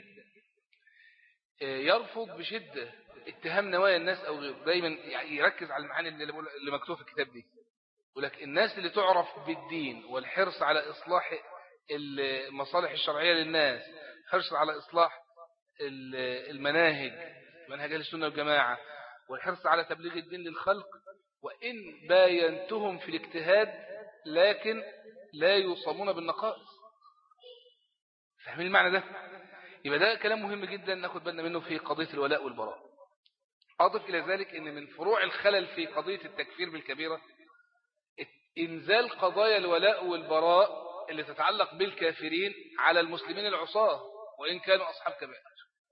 يرفض بشدة اتهام نوايا الناس أو غيره، دايما يركز على المعاني اللي مكتوبة في الكتاب دي. يقول لك الناس اللي تعرف بالدين والحرص على إصلاح المصالح الشرعية للناس، حرص على إصلاح المناهج منهج أهل السنة والجماعة والحرص على تبليغ الدين للخلق، وإن باينتهم في الاجتهاد لكن لا يوصمون بالنقائص. فاهمين المعنى ده؟ يبقى ده كلام مهم جدا ناخد بالنا منه في قضية الولاء والبراء. أضف إلى ذلك أن من فروع الخلل في قضية التكفير بالكبيرة إنزال قضايا الولاء والبراء اللي تتعلق بالكافرين على المسلمين العصاة وإن كانوا أصحاب كبائر.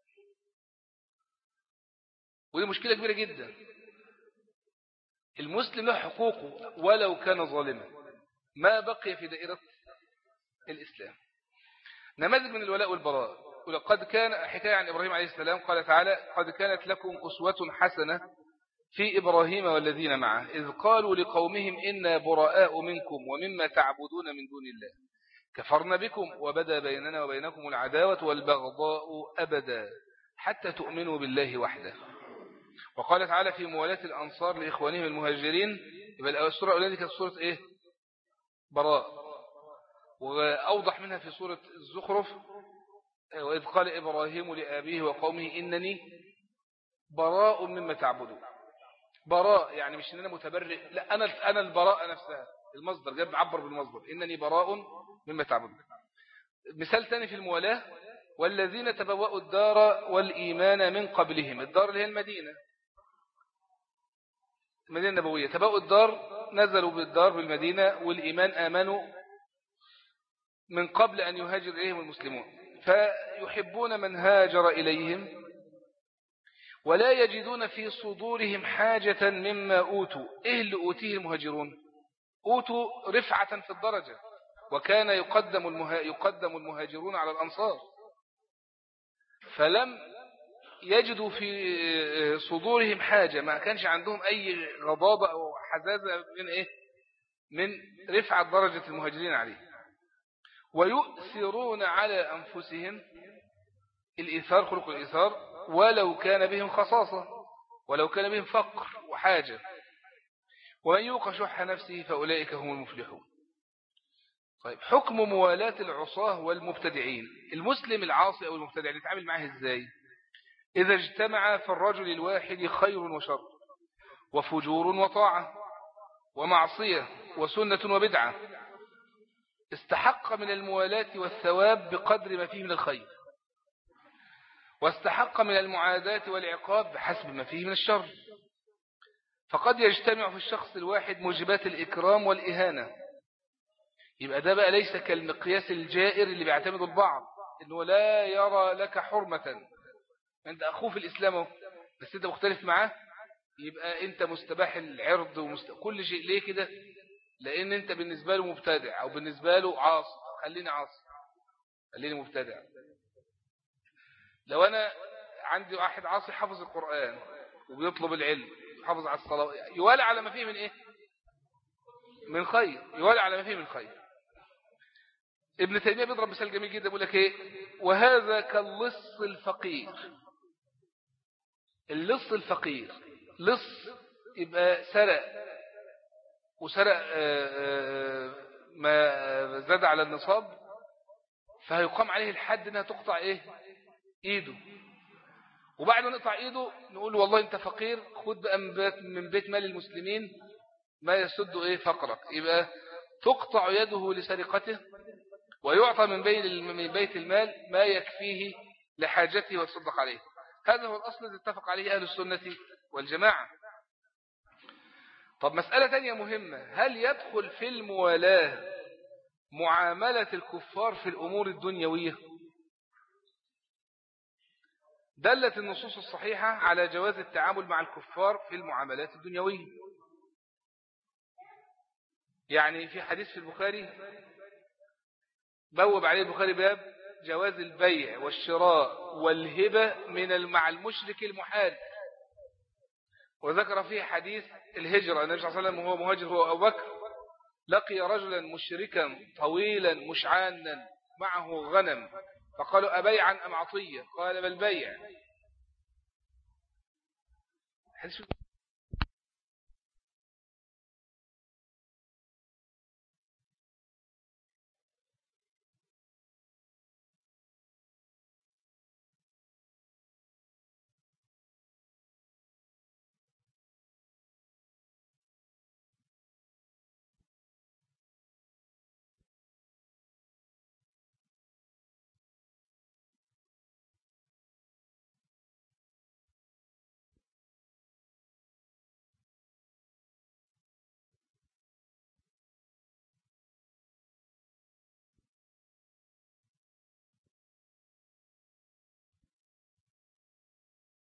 ودي مشكلة كبيرة جدا. المسلم له حقوقه ولو كان ظالما ما بقي في دائرة الإسلام. نماذج من الولاء والبراء ولقد كان حكاية عن إبراهيم عليه السلام قال تعالى قد كانت لكم أسوة حسنة في إبراهيم والذين معه إذ قالوا لقومهم إنا براء منكم ومما تعبدون من دون الله كفرنا بكم وبدا بيننا وبينكم العداوة والبغضاء أبدا حتى تؤمنوا بالله وحده. وقال تعالى في موالاة الأنصار لإخوانهم المهاجرين، يبقى السورة الأولى كانت سورة إيه؟ براء. وأوضح منها في سورة الزخرف وإذ قال إبراهيم لأبيه وقومه إنني براء مما تعبدون. براء يعني مش إننا متبرئ، لا أنا أنا البراءة نفسها، المصدر جاب عبر بالمصدر إنني براء مما تعبدون. مثال ثاني في الموالاة والذين تبوأوا الدار والإيمان من قبلهم، الدار اللي هي المدينة، المدينة النبوية، تبوأوا الدار نزلوا بالدار بالمدينة والإيمان آمنوا من قبل أن يهاجر إليهم المسلمون فيحبون من هاجر إليهم ولا يجدون في صدورهم حاجة مما أوتوا. إيه اللي أوتيه المهاجرون؟ أوتوا رفعة في الدرجة، وكان يقدم المها... يقدم المهاجرون على الأنصار، فلم يجدوا في صدورهم حاجة، ما كانش عندهم أي غضاضة أو حزازة من إيه؟ من رفعة درجة المهاجرين عليه. ويؤثرون على أنفسهم، الإيثار خلق الإيثار، ولو كان بهم خصاصة، ولو كان بهم فقر وحاجة. ومن يوق شح نفسه فأولئك هم المفلحون. طيب حكم موالاة العصاة والمبتدعين، المسلم العاصي أو المبتدع نتعامل معه إزاي؟ إذا اجتمع في الرجل الواحد خير وشر وفجور وطاعة ومعصية وسنة وبدعة استحق من الموالاة والثواب بقدر ما فيه من الخير، واستحق من المعاداة والعقاب بحسب ما فيه من الشر. فقد يجتمع في الشخص الواحد موجبات الإكرام والإهانة، يبقى ده بقى ليس كالمقياس الجائر اللي بيعتمد البعض إنه لا يرى لك حرمة، أنت أخوه في الإسلام بس أنت مختلف معاه، يبقى أنت مستباح العرض ومست... كل شيء. ليه كده؟ لأن أنت بالنسبة له مبتدع أو بالنسبة له عاصي. خليني عاصي، خليني مبتدع. لو أنا عندي واحد عاصي حافظ القرآن وبيطلب العلم يحافظ على الصلاة، يوالي على ما فيه من إيه؟ من خير، يوالي على ما فيه من خير. ابن تيمية بيضرب مثال جميل جدا، بيقول لك إيه؟ وهذا كاللص الفقير. اللص الفقير، لص يبقى سرق، وسرق ما زاد على النصاب، فهيقام عليه الحد انها تقطع ايه؟ ايده. وبعد ما نقطع ايده نقول له والله انت فقير، خد بقى من بيت, من بيت مال المسلمين ما يسد ايه فقرك. يبقى تقطع يده لسرقته ويعطى من بيت من بيت المال ما يكفيه لحاجته ويتصدق عليه. هذا هو الأصل الذي اتفق عليه أهل السنة والجماعة. طب مسألة تانية مهمة، هل يدخل في الموالاة معاملة الكفار في الأمور الدنيوية؟ دلت النصوص الصحيحة على جواز التعامل مع الكفار في المعاملات الدنيوية. يعني في حديث في البخاري بوب عليه البخاري باب جواز البيع والشراء والهبة من مع المشرك المحارب، وذكر فيه حديث الهجرة. النبي صلى الله عليه وسلم وهو مهاجر هو أبو بكر لقي رجلا مشركا طويلا مشعانا معه غنم، فقالوا أبيعا أم عطية؟ قال بل بيع.